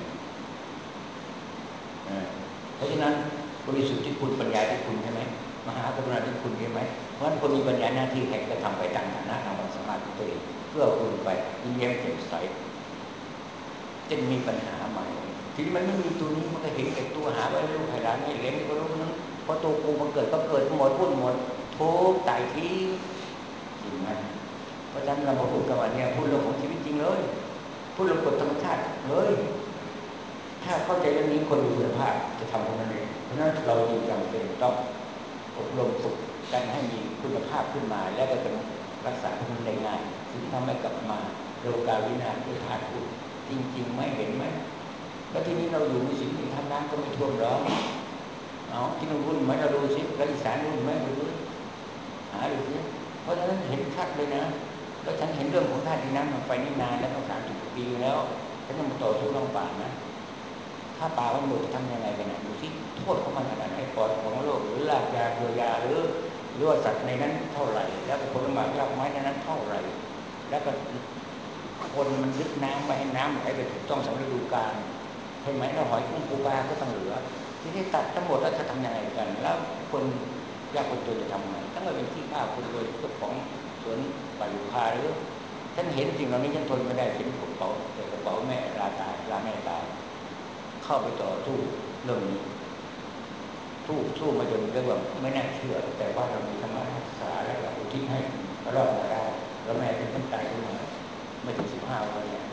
เพราะฉะนั้นบริสุทธิ์ที่คุณปัญญาที่คุณใช่ไหมมหากรุณาที่คุณใช่ไหมเพราะฉะนั้นคนมีปัญญาหน้าที่ให้กระทำไปตามฐานะตามความสามารถของตัวเองเพื่อคุณไปยิ้มแย้มแจ่มใสจะมีปัญหาใหม่ทีนี้มันไม่มีตัวนี้มันก็เห็นแต่ตัวหาไว้ลูกให้หลานให้เลี้ยงก็รู้นั้นพอตัวกูมันเกิดก็เกิดหมดพูดหมดทุกตายทีจริงไหมเพราะฉะนั้นเราพูดกันวันนี้พูดเรื่องของชีวิตจริงเลยพูดเรื่องกฎธรรมชาติเลยถ้าเข้าใจเรื่องนี้คนมีคุณภาพจะทำตรงนั้นเองเพราะฉะนั้นเราจึงจำเป็นต้องอบรมฝึกกันให้มีคุณภาพขึ้นมาแล้วก็จะรักษาพวกนั้นได้ง่ายถึงทำให้กลับมาโลกาวินาศด้วยธาตุพุทธจริงๆไม่เห็นไหมแล้วทีนี้เราอยู่ในสิ่งที่ทำน้ำก็ไม่ท่วมหรอกเอาที่นู่นรุ่นไหมเราดูสิแล้วอีสานรุ่นไหมดูหาดูสิเพราะฉะนั้นเห็นชัดเลยนะแล้วฉันเห็นเรื่องของธาตุดินน้ำลมไฟนี่นานแล้วต้อง30 ปีแล้วฉันยังมาต่อสู้เรื่องป่านะถ้าป่ามันหมดจะทำยังไงกันนะดูสิโทษของมันขนาดไหนปอดของโลกหรือรากยาเกลือยาหรือว่าสัตว์ในนั้นเท่าไหร่แล้วก็ผลไม้รากไม้ในนั้นเท่าไหร่แล้วก็คนมันยึดน้ำไว้ให้น้ำไหลไปถูกต้องสำหรับฤดูกาลใช่ไหมแล้วหอยกุ้งปูปลาก็ต้องเหลือที่ได้ตัดทั้งหมดแล้วจะทำยังไงกันแล้วคนยากคนจนจะทำไงทั้งหมดเป็นที่ข้าคนรวยเจ้าของสวนป่ายุคาหรือฉันเห็นสิ่งเหล่านี้ฉันทนไม่ได้เห็นกระเป๋าแต่กระเป๋าแม่ลาแม่ตายเข้าไปต่อสู้เรื่องนี้สู้มาจนเรียกว่าไม่น่าเชื่อแต่ว่าเรามีธรรมะรักษาแล้วก็อุทิศให้รอดมาได้แล้วแม่เป็นคนตายขึ้นมาไม่ถึง15 วันเนี่ย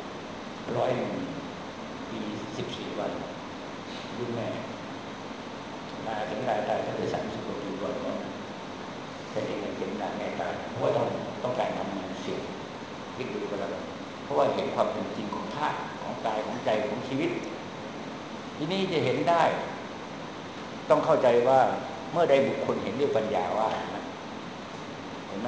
101 ปี 14 วันรุ่นแม่ตายถึงตายตั้งแต่30 กว่าปีก่อนแต่เด็กเห็นหน้าแม่ตาเพราะว่าต้องการทำมันเสี่ยงคิดดูก็แล้วกันเพราะว่าเห็นความเป็นจริงของธาตุของกายของใจของชีวิตทีนี้จะเห็นได้ต้องเข้าใจว่าเมื่อใดบุคคลเห็นด้วยปัญญาว่าเห็นไหม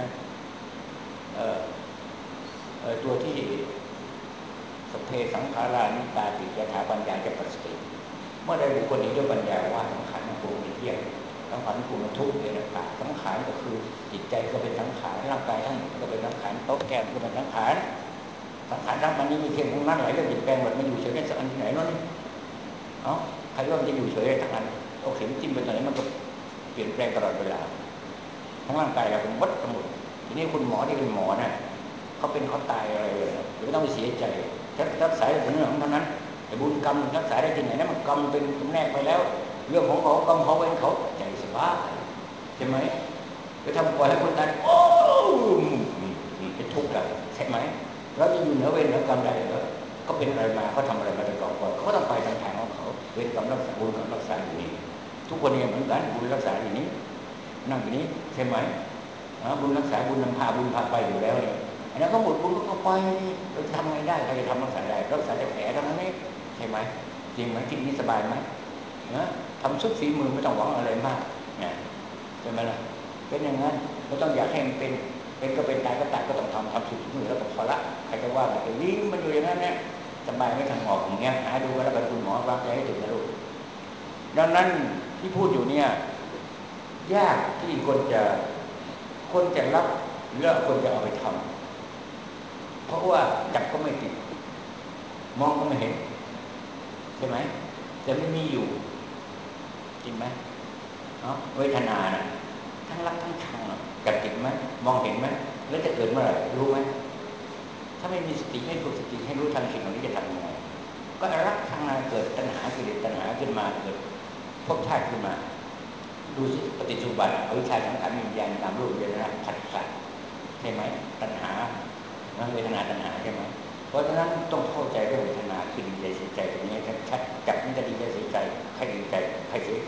ตัวที่สัพเพสังขารานิตาติยถาปัญญาจะปัสสิเมื่อใดบุคคลเห็นด้วยปัญญาว่าสังขารทั้งปวงเป็นเที่ยงสังขารทั้งปวงเป็นทุกข์เป็นอนัตตาสังขารก็คือจิตใจก็เป็นสังขารร่างกายทั้งหมดก็เป็นสังขารโต๊ะแก้วก็เป็นสังขารสังขารทั้งมันนี้มีเที่ยงทั้งนั้นหลายเรื่องเปลี่ยนแปลงหมดมันอยู่เฉยได้สักอันที่ไหนนั่นใครว่ามันจะอยู่เฉยได้ทั้งอันเอาเข็มจิ้มไปตรงไหนมันก็เปลี่ยนแปลงตลอดเวลาทั้งร่างกายเราเป็นวัฏทั้งหมดทีนี้คุณหมอที่เป็นหมอน่ะเขาเป็นเขาตายอะไรเลยไม่ต้องไปเสียใจรักษาเป็นเรื่องของนั้นแต่บุญกรรมรักษาได้ที่ไหนนะมันกรรมเป็นแนกไปแล้วเรื่องของเขากรรมเขาเป็นเขาใจสบายใช่ไหมไปทำปล่อยให้คนตายโอ้เป็นทุกข์กันใช่ไหมเราจะอยู่เหนือเวรเหนือกรรมได้เหรอก็เป็นอะไรมาเขาทำอะไรมาแต่ก่อนเขาก็ต้องไปทางทางของเขาเวรกรรมรักษาบุญกรรมรักษาอยู่นี่ทุกคนเนี่ยเหมือนกันบุญรักษาอยู่นี้นั่งอยู่นี้ใช่ไหมบุญรักษาบุญนำพาบุญพาไปอยู่แล้วเนี่ยอันนั้นก็หมดบุญก็ไปเราจะทำไงได้ใครจะทำรักษาได้รักษาแต่แผลเท่านั้นเองใช่ไหมจริงไหมที่นี้สบายไหมทำสุดฝีมือไม่ต้องหวังอะไรมากใช่ไหมล่ะเป็นอย่างนั้นไม่ต้องอยากให้มันเป็นก็เป็นตายก็ตายก็ต้องทำสุดฝีมือแล้วก็พอละใครจะว่าอะไรวิ่งมันอยู่อย่างนั้นเนี่ยสบายไม่ทางออกอย่างเงี้ยหาดูกันแล้วกันคุณหมอวางใจให้ถึงนะลูกดังนั้นที่พูดอยู่เนี่ยยากที่คนจะรับเลือกคนจะเอาไปทำเพราะว่าจับก็ไม่ติดมองก็ไม่เห็นใช่ไหมแต่ไม่มีอยู่จริงไหมเวทนานะทั้งรักทั้งชังจับติดไหมมองเห็นไหมแล้วจะเกิดเมื่อไหร่รู้ไหมถ้าไม่มีสติไม่ฝึกสติให้รู้ทันสิ่งเหล่านี้จะทำยังไงก็รักชังเกิดตัณหากิเลสตัณหาขึ้นมาเกิดภพชาติขึ้นมาดูสิปฏิจุบันอวิชชาสังขารวิญญาณตามรูปเวทนาผัสสะใช่ไหมตัณหาเวทนาตัณหาใช่ไหมเพราะฉะนั้นต้องเข้าใจเรื่องเวทนาคือดีใจเสียใจตรงนี้ชัดจับมันจะดีใจเสียใจใครดีใจใครเสียใจ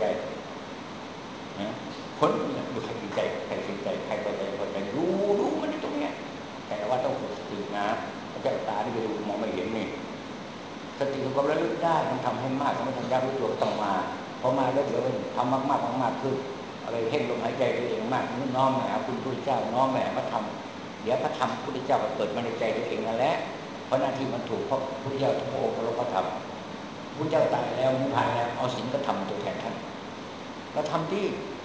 คนอยู่ใครดีใจใครเสียใจใครพอใจพอใจรู้มันตรงนี้แต่ว่าต้องฝึกสตินะพระเจ้าตาที่ไปดูมองไม่เห็นนี่สติของเราระลึกได้ต้องทำให้มากต้องทำยากรู้ตัวต้องมาพอมาแล้วเดี๋ยวทำมากขึ้นอะไรเพ่งลมหายใจตัวเองมากน้อมแหมคุณพระเจ้าน้อมแหมพระธรรมเดี๋ยวพระธรรมพุทธเจ้าก็เกิดมาในใจตัวเองนั่นแหละเพราะหน้าที่มันถูกเพราะพุทธเจ้าทุกองค์เคารพพระธรรมพุทธเจ้าตายแล้วนิพพานแล้วเอาศีลก็ทำตัวแทนท่านเราทำที่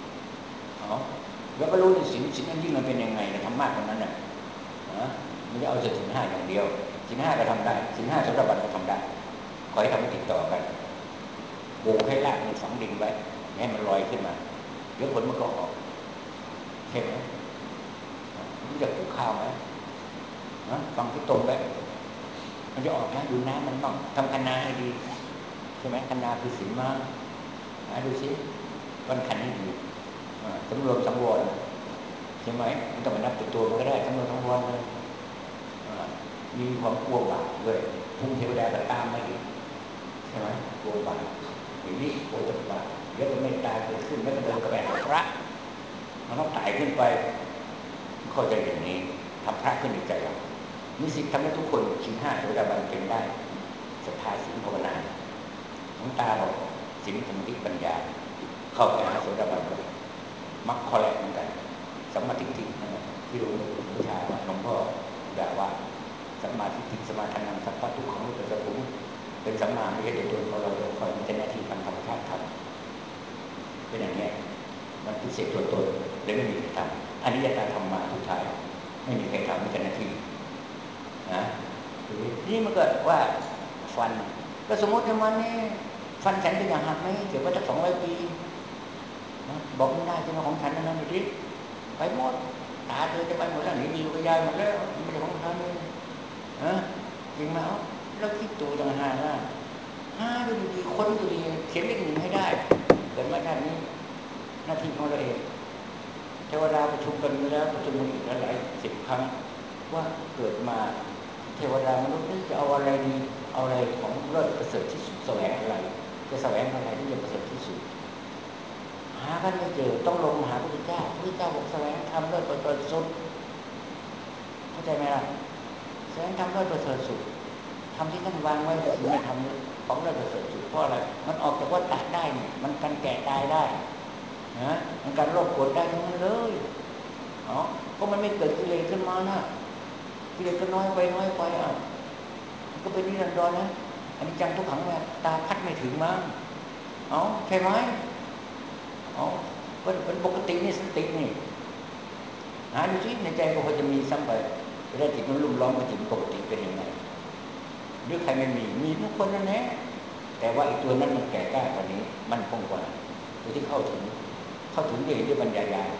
แล้วก็รู้ในศีลอันยิ่งมันเป็นยังไงเราทำมากกว่านั้นน่ะไม่ได้เอาแต่ศีล 5อย่างเดียวศีล 5ก็ทำได้ศีล 5โสดาบันก็ทำได้ขอให้ทำให้ติดต่อกันปลูกให้รากมันฝังดินไว้ให้มันลอยขึ้นมาเดี๋ยวผลมันก็ออกใช่ไหมมันจะปลูกข้าวไหมฟังที่ตรงไปมันจะออกไหมดูน้ำมันบ้างทำคะนาให้ดีใช่ไหมคะนาคือศีลมาดูสิวันขันให้ดีสำรวมสังวรใช่ไหมมันต้องไปนับตัวมันก็ได้สำรวมสังวรเลยมีความกลัวบาปด้วยภูมิเทวดาก็ตามมาอีกใช่ไหมกลัวบาปอย่างนี้กลัวจะบาปเดี๋ยวก็ไม่ตายเกิดขึ้นไม่กระเดินกระแบกพระมันต้องไต่ขึ้นไปเข้าใจอย่างนี้ทำพระขึ้นในใจเรามีสิทธิ์ทำให้ทุกคนศีล 5โสดาบันเป็นได้ศรัทธาศีลภาวนาหลวงตาบอกศีลสมาธิปัญญาเข้าไปหาโสดาบันก็มักคอแลกเหมือนกันสัมมาทิฏฐินั่นแหละที่หลวงปู่ชาหลวงพ่อด่าว่าสัมมาทิฏฐิสมาทานังสัพพะทุกขังรูปสัพพุเป็นสัมมาไม่ใช่ตัวตนของเราคอยมันเป็นหน้าที่ทำธรรมชาติทำเป็นอย่างนี้มันพิเศษตัวตนเลยไม่มีใครทำอนิจจตาธรรมมาทุกท้ายไม่มีใครทำไม่ใช่หน้าที่นี่มันเกิดว่าฟันก็สมมติว่านี่ฟันฉันเป็นอย่างหักไหมเก็บไว้ตั้ง200 ปีบอกไม่ได้ใช่ไหมของฉันนั่นดูดิไปหมดตาเธอจะไปหมดแล้วหนีไปอยู่กับยายหมดแล้วไม่ใช่ของฉันจริงไหมแล้วคิดตัวต่างหากดูดีคนดูดีเขียนเลข 1ให้ได้เกิดมาชาตินี้หน้าที่ของเราเองเทวดาประชุมกันไปแล้วประชุมกันอีกหลาย10 ครั้งว่าเกิดมาเทวดามนุษย์นี่จะเอาอะไรดีเอาอะไรของเลิศประเสริฐที่สุดแสวงอะไรจะแสวงอะไรที่จะประเสริฐที่สุดหาท่านไม่เจอต้องลงมาหาพระพุทธเจ้าพระพุทธเจ้าบอกแสวงธรรมเลิศประเสริฐสุดเข้าใจไหมล่ะแสวงธรรมเลิศประเสริฐสุดทำที่ท่านวางไว้ในศีลธรรมของเลิศประเสริฐสุดเพราะอะไรมันออกจากวัฏฏะได้เนี่ยมันกันแก่ตายได้นะมันกันโรคปวดได้ทั้งนั้นเลยเพราะมันไม่เกิดกิเลสขึ้นมานะกิเลสก็น้อยไปอ่ะมันก็เป็นนิรันดรนะอันนี้จังทุกขังแม่ตาพัดไม่ถึงมั้งใช่ไหมเป็นปกตินี่สตินี่หาดูสิในใจก็พอจะมีซ้ำไปจะได้จิตมันลุ่มล้อมกับจิตปกติเป็นยังไงหรือใครไม่มีทุกคนนั่นแหละแต่ว่าอีกตัวนั้นมันแก่กล้ากว่านี้มันคงกว่าตัวที่เข้าถึงด้วยปัญญาญาณ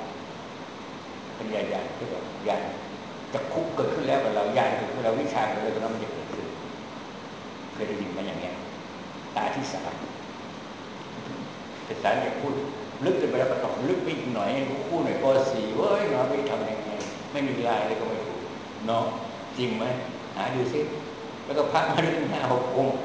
ที่แบบญาณจะคุกเกิดขึ้นแล้วกับเราญาณเกิดขึ้นเราวิชาเกิดขึ้นแล้วมันจะเกิดขึ้นเคยได้ยินมาอย่างเงี้ยตาที่สามภาษาเนี่ยพูดลึกขึ้นไปแล้วก็ต้องลึกไปอีกหน่อยให้คู่หน่อยป .4 เว้ยเนาะไปทำยังไงไม่มีลายอะไรก็ไม่ถูกเนาะจริงไหมหาดูซิแล้วก็พักมาเรื่อง5 6 องค์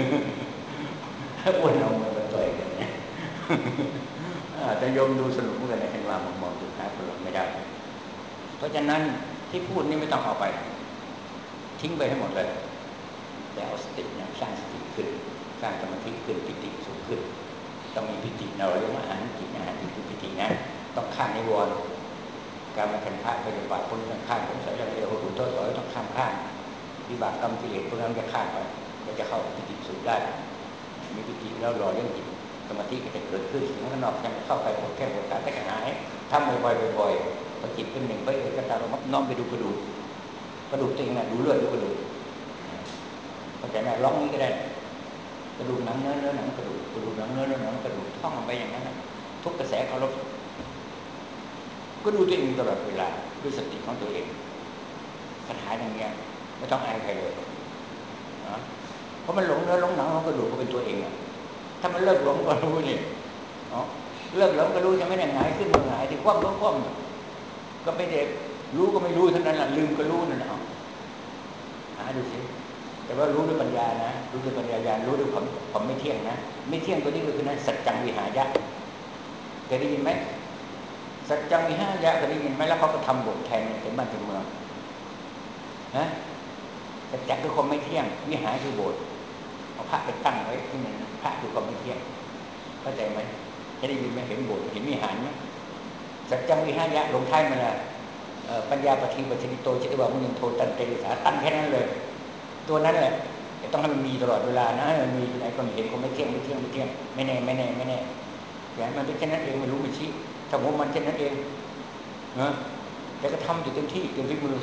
อ้วนเอามาต่อยกันเนี่ยแต่โยมดูสนุกเหมือนกันนะเห็นว่ามองดูหาผลไม่ได้เพราะฉะนั้นที่พูดนี่ไม่ต้องเอาไปทิ้งไปให้หมดเลยแต่เอาสติเนี่ยสร้างสติขึ้นสร้างสมาธิขึ้นปิติสูงขึ้นต้องมีปิติเราเรียกว่าอาหารจิตคือปิตินะต้องข้ามนิวรณ์การมาทันท่าไปในบาปพ้นทางข้ามสงสัยเราเรียกว่าหุ่นโทษต่อยต้องข้ามวิบากกรรมกิเลสพวกนั้นจะข้ามไปเราจะเข้าปิติสูงได้มีปิติแล้วรอเรื่องจิตสมาธิก็จะเกิดขึ้นสิ่งข้างนอกจะเข้าไปหมดแค่หมดการแต่ขณะให้ทำบ่อยพอจิตเป็นหนึ่งไปก็ตามเราน้อมไปดูกระดูกตัวเองนะดูเลือดดูกระดูกเข้าใจไหมร้องนี้ก็ได้กระดูกหนังเนื้อหนังกระดูกหนังเนื้อหนังกระดูกท่องไปอย่างนั้นทุกกระแสเคารพก็ดูตัวเองตลอดเวลาด้วยสติของตัวเองคาถาอย่างเงี้ยไม่ต้องอายใครเลยนะเพราะมันหลงเนื้อหลงหนังหลงกระดูกก็เป็นตัวเองอ่ะถ้ามันเลิกหลงก็รู้เนี่ยเลิกหลงก็รู้จะไม่ได้หงายขึ้นมาหงายที่คว่ำก็คว่ำก็ไม่ได้รู้ก็ไม่รู้เท่านั้นแหละลืมก็รู้นั่นแหละหาดูสิแต่ว่ารู้ด้วยปัญญานะรู้ด้วยปัญญาญาณรู้ด้วยความไม่เที่ยงนะไม่เที่ยงตัวนี้ก็คือนั้นสัจจังวิหายะเคยได้ยินไหมสัจจังวิหายะเคยได้ยินไหมแล้วเขาก็ทำบทแทนเป็นบ้านเป็นเมืองนะสัจจะคือความไม่เที่ยงวิหารคือโบสถ์เอาพระไปตั้งไว้ที่นั่นพระคือความไม่เที่ยงเข้าใจไหมจะได้ยินไหมเห็นโบสถ์เห็นวิหารไหมสัจจังวิหายะลงท้ายมาละปัญญาปฏิบัติโตจิตวามุนิโทตันเตสาตั้งแค่นั้นเลยตัวนั้นแหละต้องให้มันมีตลอดเวลานะให้มันมีไหนก็เห็นความไม่เที่ยงไม่แน่แต่มันเป็นแค่นั้นเองไม่รู้ไม่ชี้ถ้าผมมันแค่นั้นเองนะแต่ก็ทำอยู่เต็มที่เต็มฝีมือ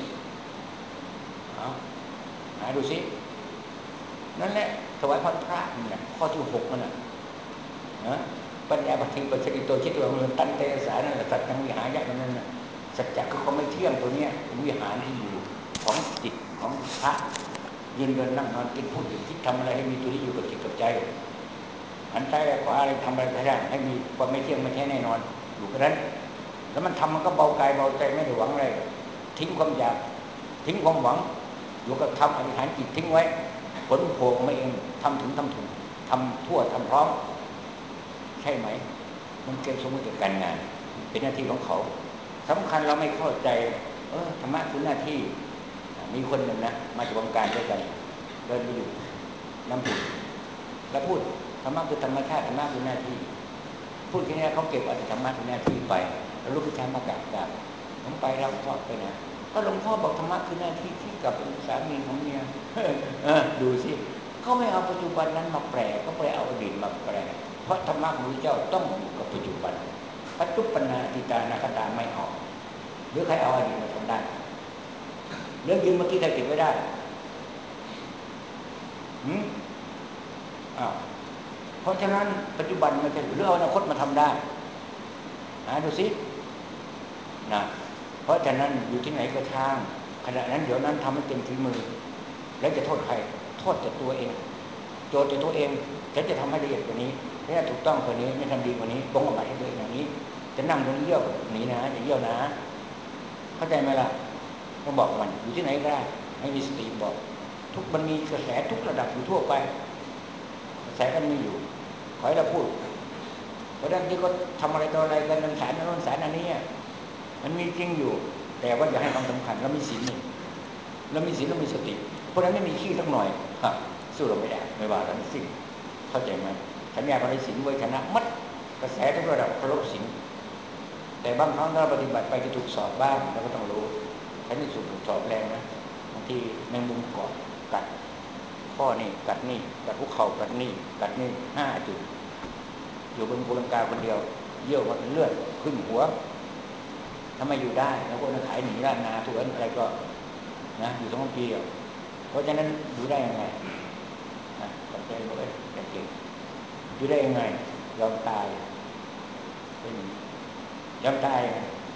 หาดูสินั่นแหละถวายพรพระนี่ข้อที่6นั่นนะปัญญาปฏิบัติโตจิตวามุนิตันเตสานั่นแหละสัจจังวิหายะนั่นน่ะสัจจะคือความไม่เที่ยงตัวนี้เป็นวิหารที่อยู่ของจิตของพระยืนเดินนั่งนอนกินพูดอยู่คิดทำอะไรให้มีตัวนี้อยู่กับจิตกับใจหันซ้ายขวาอะไรทำอะไรก็ได้ให้มีความไม่เที่ยงไม่แท้แน่นอนอยู่กับนั้นแล้วมันทำมันก็เบากายเบาใจไม่ได้หวังอะไรทิ้งความอยากทิ้งความหวังอยู่กับทำอธิษฐานจิตทิ้งไว้ผลโผล่มาเองทำถึงทำถูกทำทั่วทำพร้อมใช่ไหมมันเกี่ยวสมมติกับการงานเป็นหน้าที่ของเขาสำคัญเราไม่เข้าใจธรรมะคือหน้าที่มีคนหนึ่งนะมาจากวงการด้วยกันเดินไปอยู่น้ำผุดแล้วพูดธรรมะคือธรรมชาติธรรมะคือหน้าที่พูดแค่นี้เขาเก็บเอาแต่ธรรมะคือหน้าที่ไปแล้วลูกชายมากราบผมไปแล้วพ่อไปนะก็หลวงพ่อบอกธรรมะคือหน้าที่ที่กับเป็นสามีของเมียดูสิเขาไม่เอาปัจจุบันนั้นมาแปลก็ไปเอาอดีตมาแปลเพราะธรรมะของพระเจ้าต้องอยู่กับปัจจุบันปัจจุบันนาติตานาคตาไม่ออกหรือใครเอาอดีตมาทำได้เรื่องยืนเมื่อกี้ใครเก็บไว้ได้เพราะฉะนั้นปัจจุบันไม่ใช่หรือเอาอนาคตมาทำได้ดูสินะเพราะฉะนั้นอยู่ที่ไหนก็ช่างขณะนั้นเดี๋ยวนั้นทำให้เต็มฝีมือแล้วจะโทษใครโทษแต่ตัวเองโจทย์แต่ตัวเองฉันจะทำให้ละเอียดกว่านี้ให้ถูกต้องกว่านี้ไม่ทำดีกว่านี้บ้งออกมาให้ตัวเองอย่างนี้จะนั่งตรงนี้เยี่ยวหนีนะอย่าเยี่ยวนะเข้าใจไหมล่ะต้องบอกมันอยู่ที่ไหนก็ได้ให้มีสติบอกทุกมันมีกระแสทุกระดับอยู่ทั่วไปกระแสมันมีอยู่ขอให้เราพูดราะฉะนั้นที่เขาทำอะไรต่ออะไรกันสารโน้นสารอันนี้มันมีจริงอยู่แต่ว่าอย่าให้ความสำคัญเรามีศีลนี่เรามีศีลเรามีสติเพราะนั้นไม่มีขี้สักหน่อยสู้เราไม่ได้ไม่ว่าทั้งสิ้นเข้าใจไหมสัญญาปฏิสินไว้ชนะมัดกระแสทุกระดับเคารพศีลแต่บางครั้งถ้าปฏิบัติไปจะถูกสอบบ้างเราก็ต้องรู้ใช้ในสุดถูกสอบแรงนะบางทีแมงมุมเกาะกัดข้อนี่กัดนี่กัดภูเขากัดนี่กัดนี่5 จุดอยู่บนภูลังกาคนเดียวเยี่ยวมาเป็นเลือดขึ้นหัวถ้าไม่อยู่ได้แล้วก็ขายหนีด้านนาทุกอันอะไรก็นะอยู่2 ปีเพราะฉะนั้นอยู่ได้ยังไงนะเข้าใจไหมเก่งอยู่ได้ยังไงยอมตายเป็นยอมตาย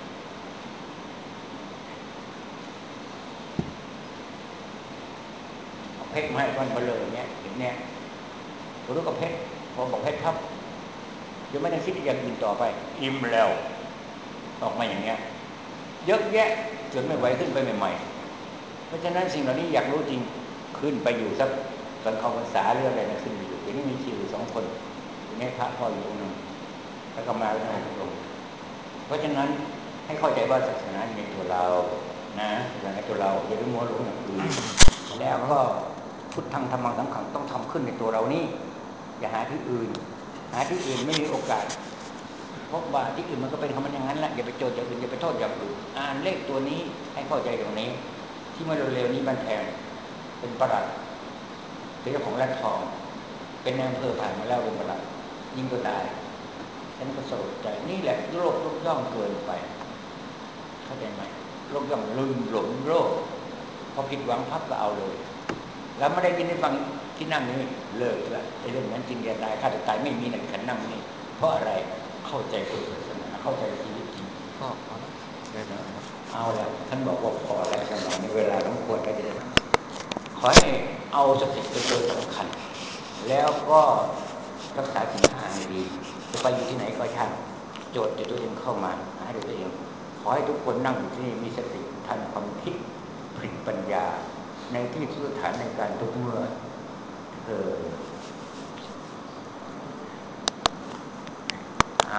เพชรมาให้ก้อนเบลอเนี่ยอย่างเนี้ยผมรู้กับเพชรพอบอกเพชรครับยังไม่ได้คิดอย่างอื่นต่อไปอิ่มแล้วออกมาอย่างเงี้ยเยอะแยะจนไม่ไหวขึ้นไปใหม่ๆเพราะฉะนั้นสิ่งเหล่านี้อยากรู้จริงขึ้นไปอยู่สักตอนเข้าพรรษาเรื่องอะไรนะขึ้นไปอยู่ทีนี้มีชีวิต2 คนทีนี้พระพ่ออยู่ตรงนั้นแล้วก็มาแล้วก็ลงเพราะฉะนั้นให้เข้าใจว่าศาสนาอยู่ในตัวเรานะศาสนาในตัวเราอย่าไปมัวหลงอย่างอื่นแล้วก็พุทธังธรรมังสังฆังต้องทำขึ้นในตัวเรานี่อย่าหาที่อื่นไม่มีโอกาสเพราะว่าที่อื่นมันก็เป็นของมันอย่างนั้นแหละอย่าไปโจทย์อย่างอื่นอย่าไปโทษอย่างอื่นอ่านเลขตัวนี้ให้เข้าใจตรงนี้ที่เมื่อเร็วๆนี้บ้านแพงเป็นประหลัดเป็นเจ้าของร้านทองเป็นนายอำเภอผ่านมาแล้วเป็นประหลัดยิงตัวตายฉันก็สลดใจนี่แหละโลกย่อมเกินไปเข้าใจไหมโลกย่อมลืมหลงโลกพอผิดหวังพับก็เอาเลยแล้วไม่ได้ยินได้ฟังที่นั่งนี้เลิกละไอ้เรื่องนั้นจริงจะตายฆ่าตัวตายไม่มีในขันนั่งนี่เพราะอะไรเข้าใจพุทธศาสนาเข้าใจชีวิตจริงก็พอแล้วเดี๋ยวนะครับเอาแล้วท่านบอกว่าพอแล้วสมัยในเวลาสมควรก็จะได้ขอให้เอาสติเป็นตัวสำคัญแล้วก็รักษาศีล 5ให้ดีจะไปอยู่ที่ไหนก็ช่างโจทย์ตัวเองเข้ามาหาตัวเองขอให้ทุกคนนั่งอยู่ที่นี่มีสติทันความคิดผลิตปัญญาในที่สุดฐานในการทุกเมื่อ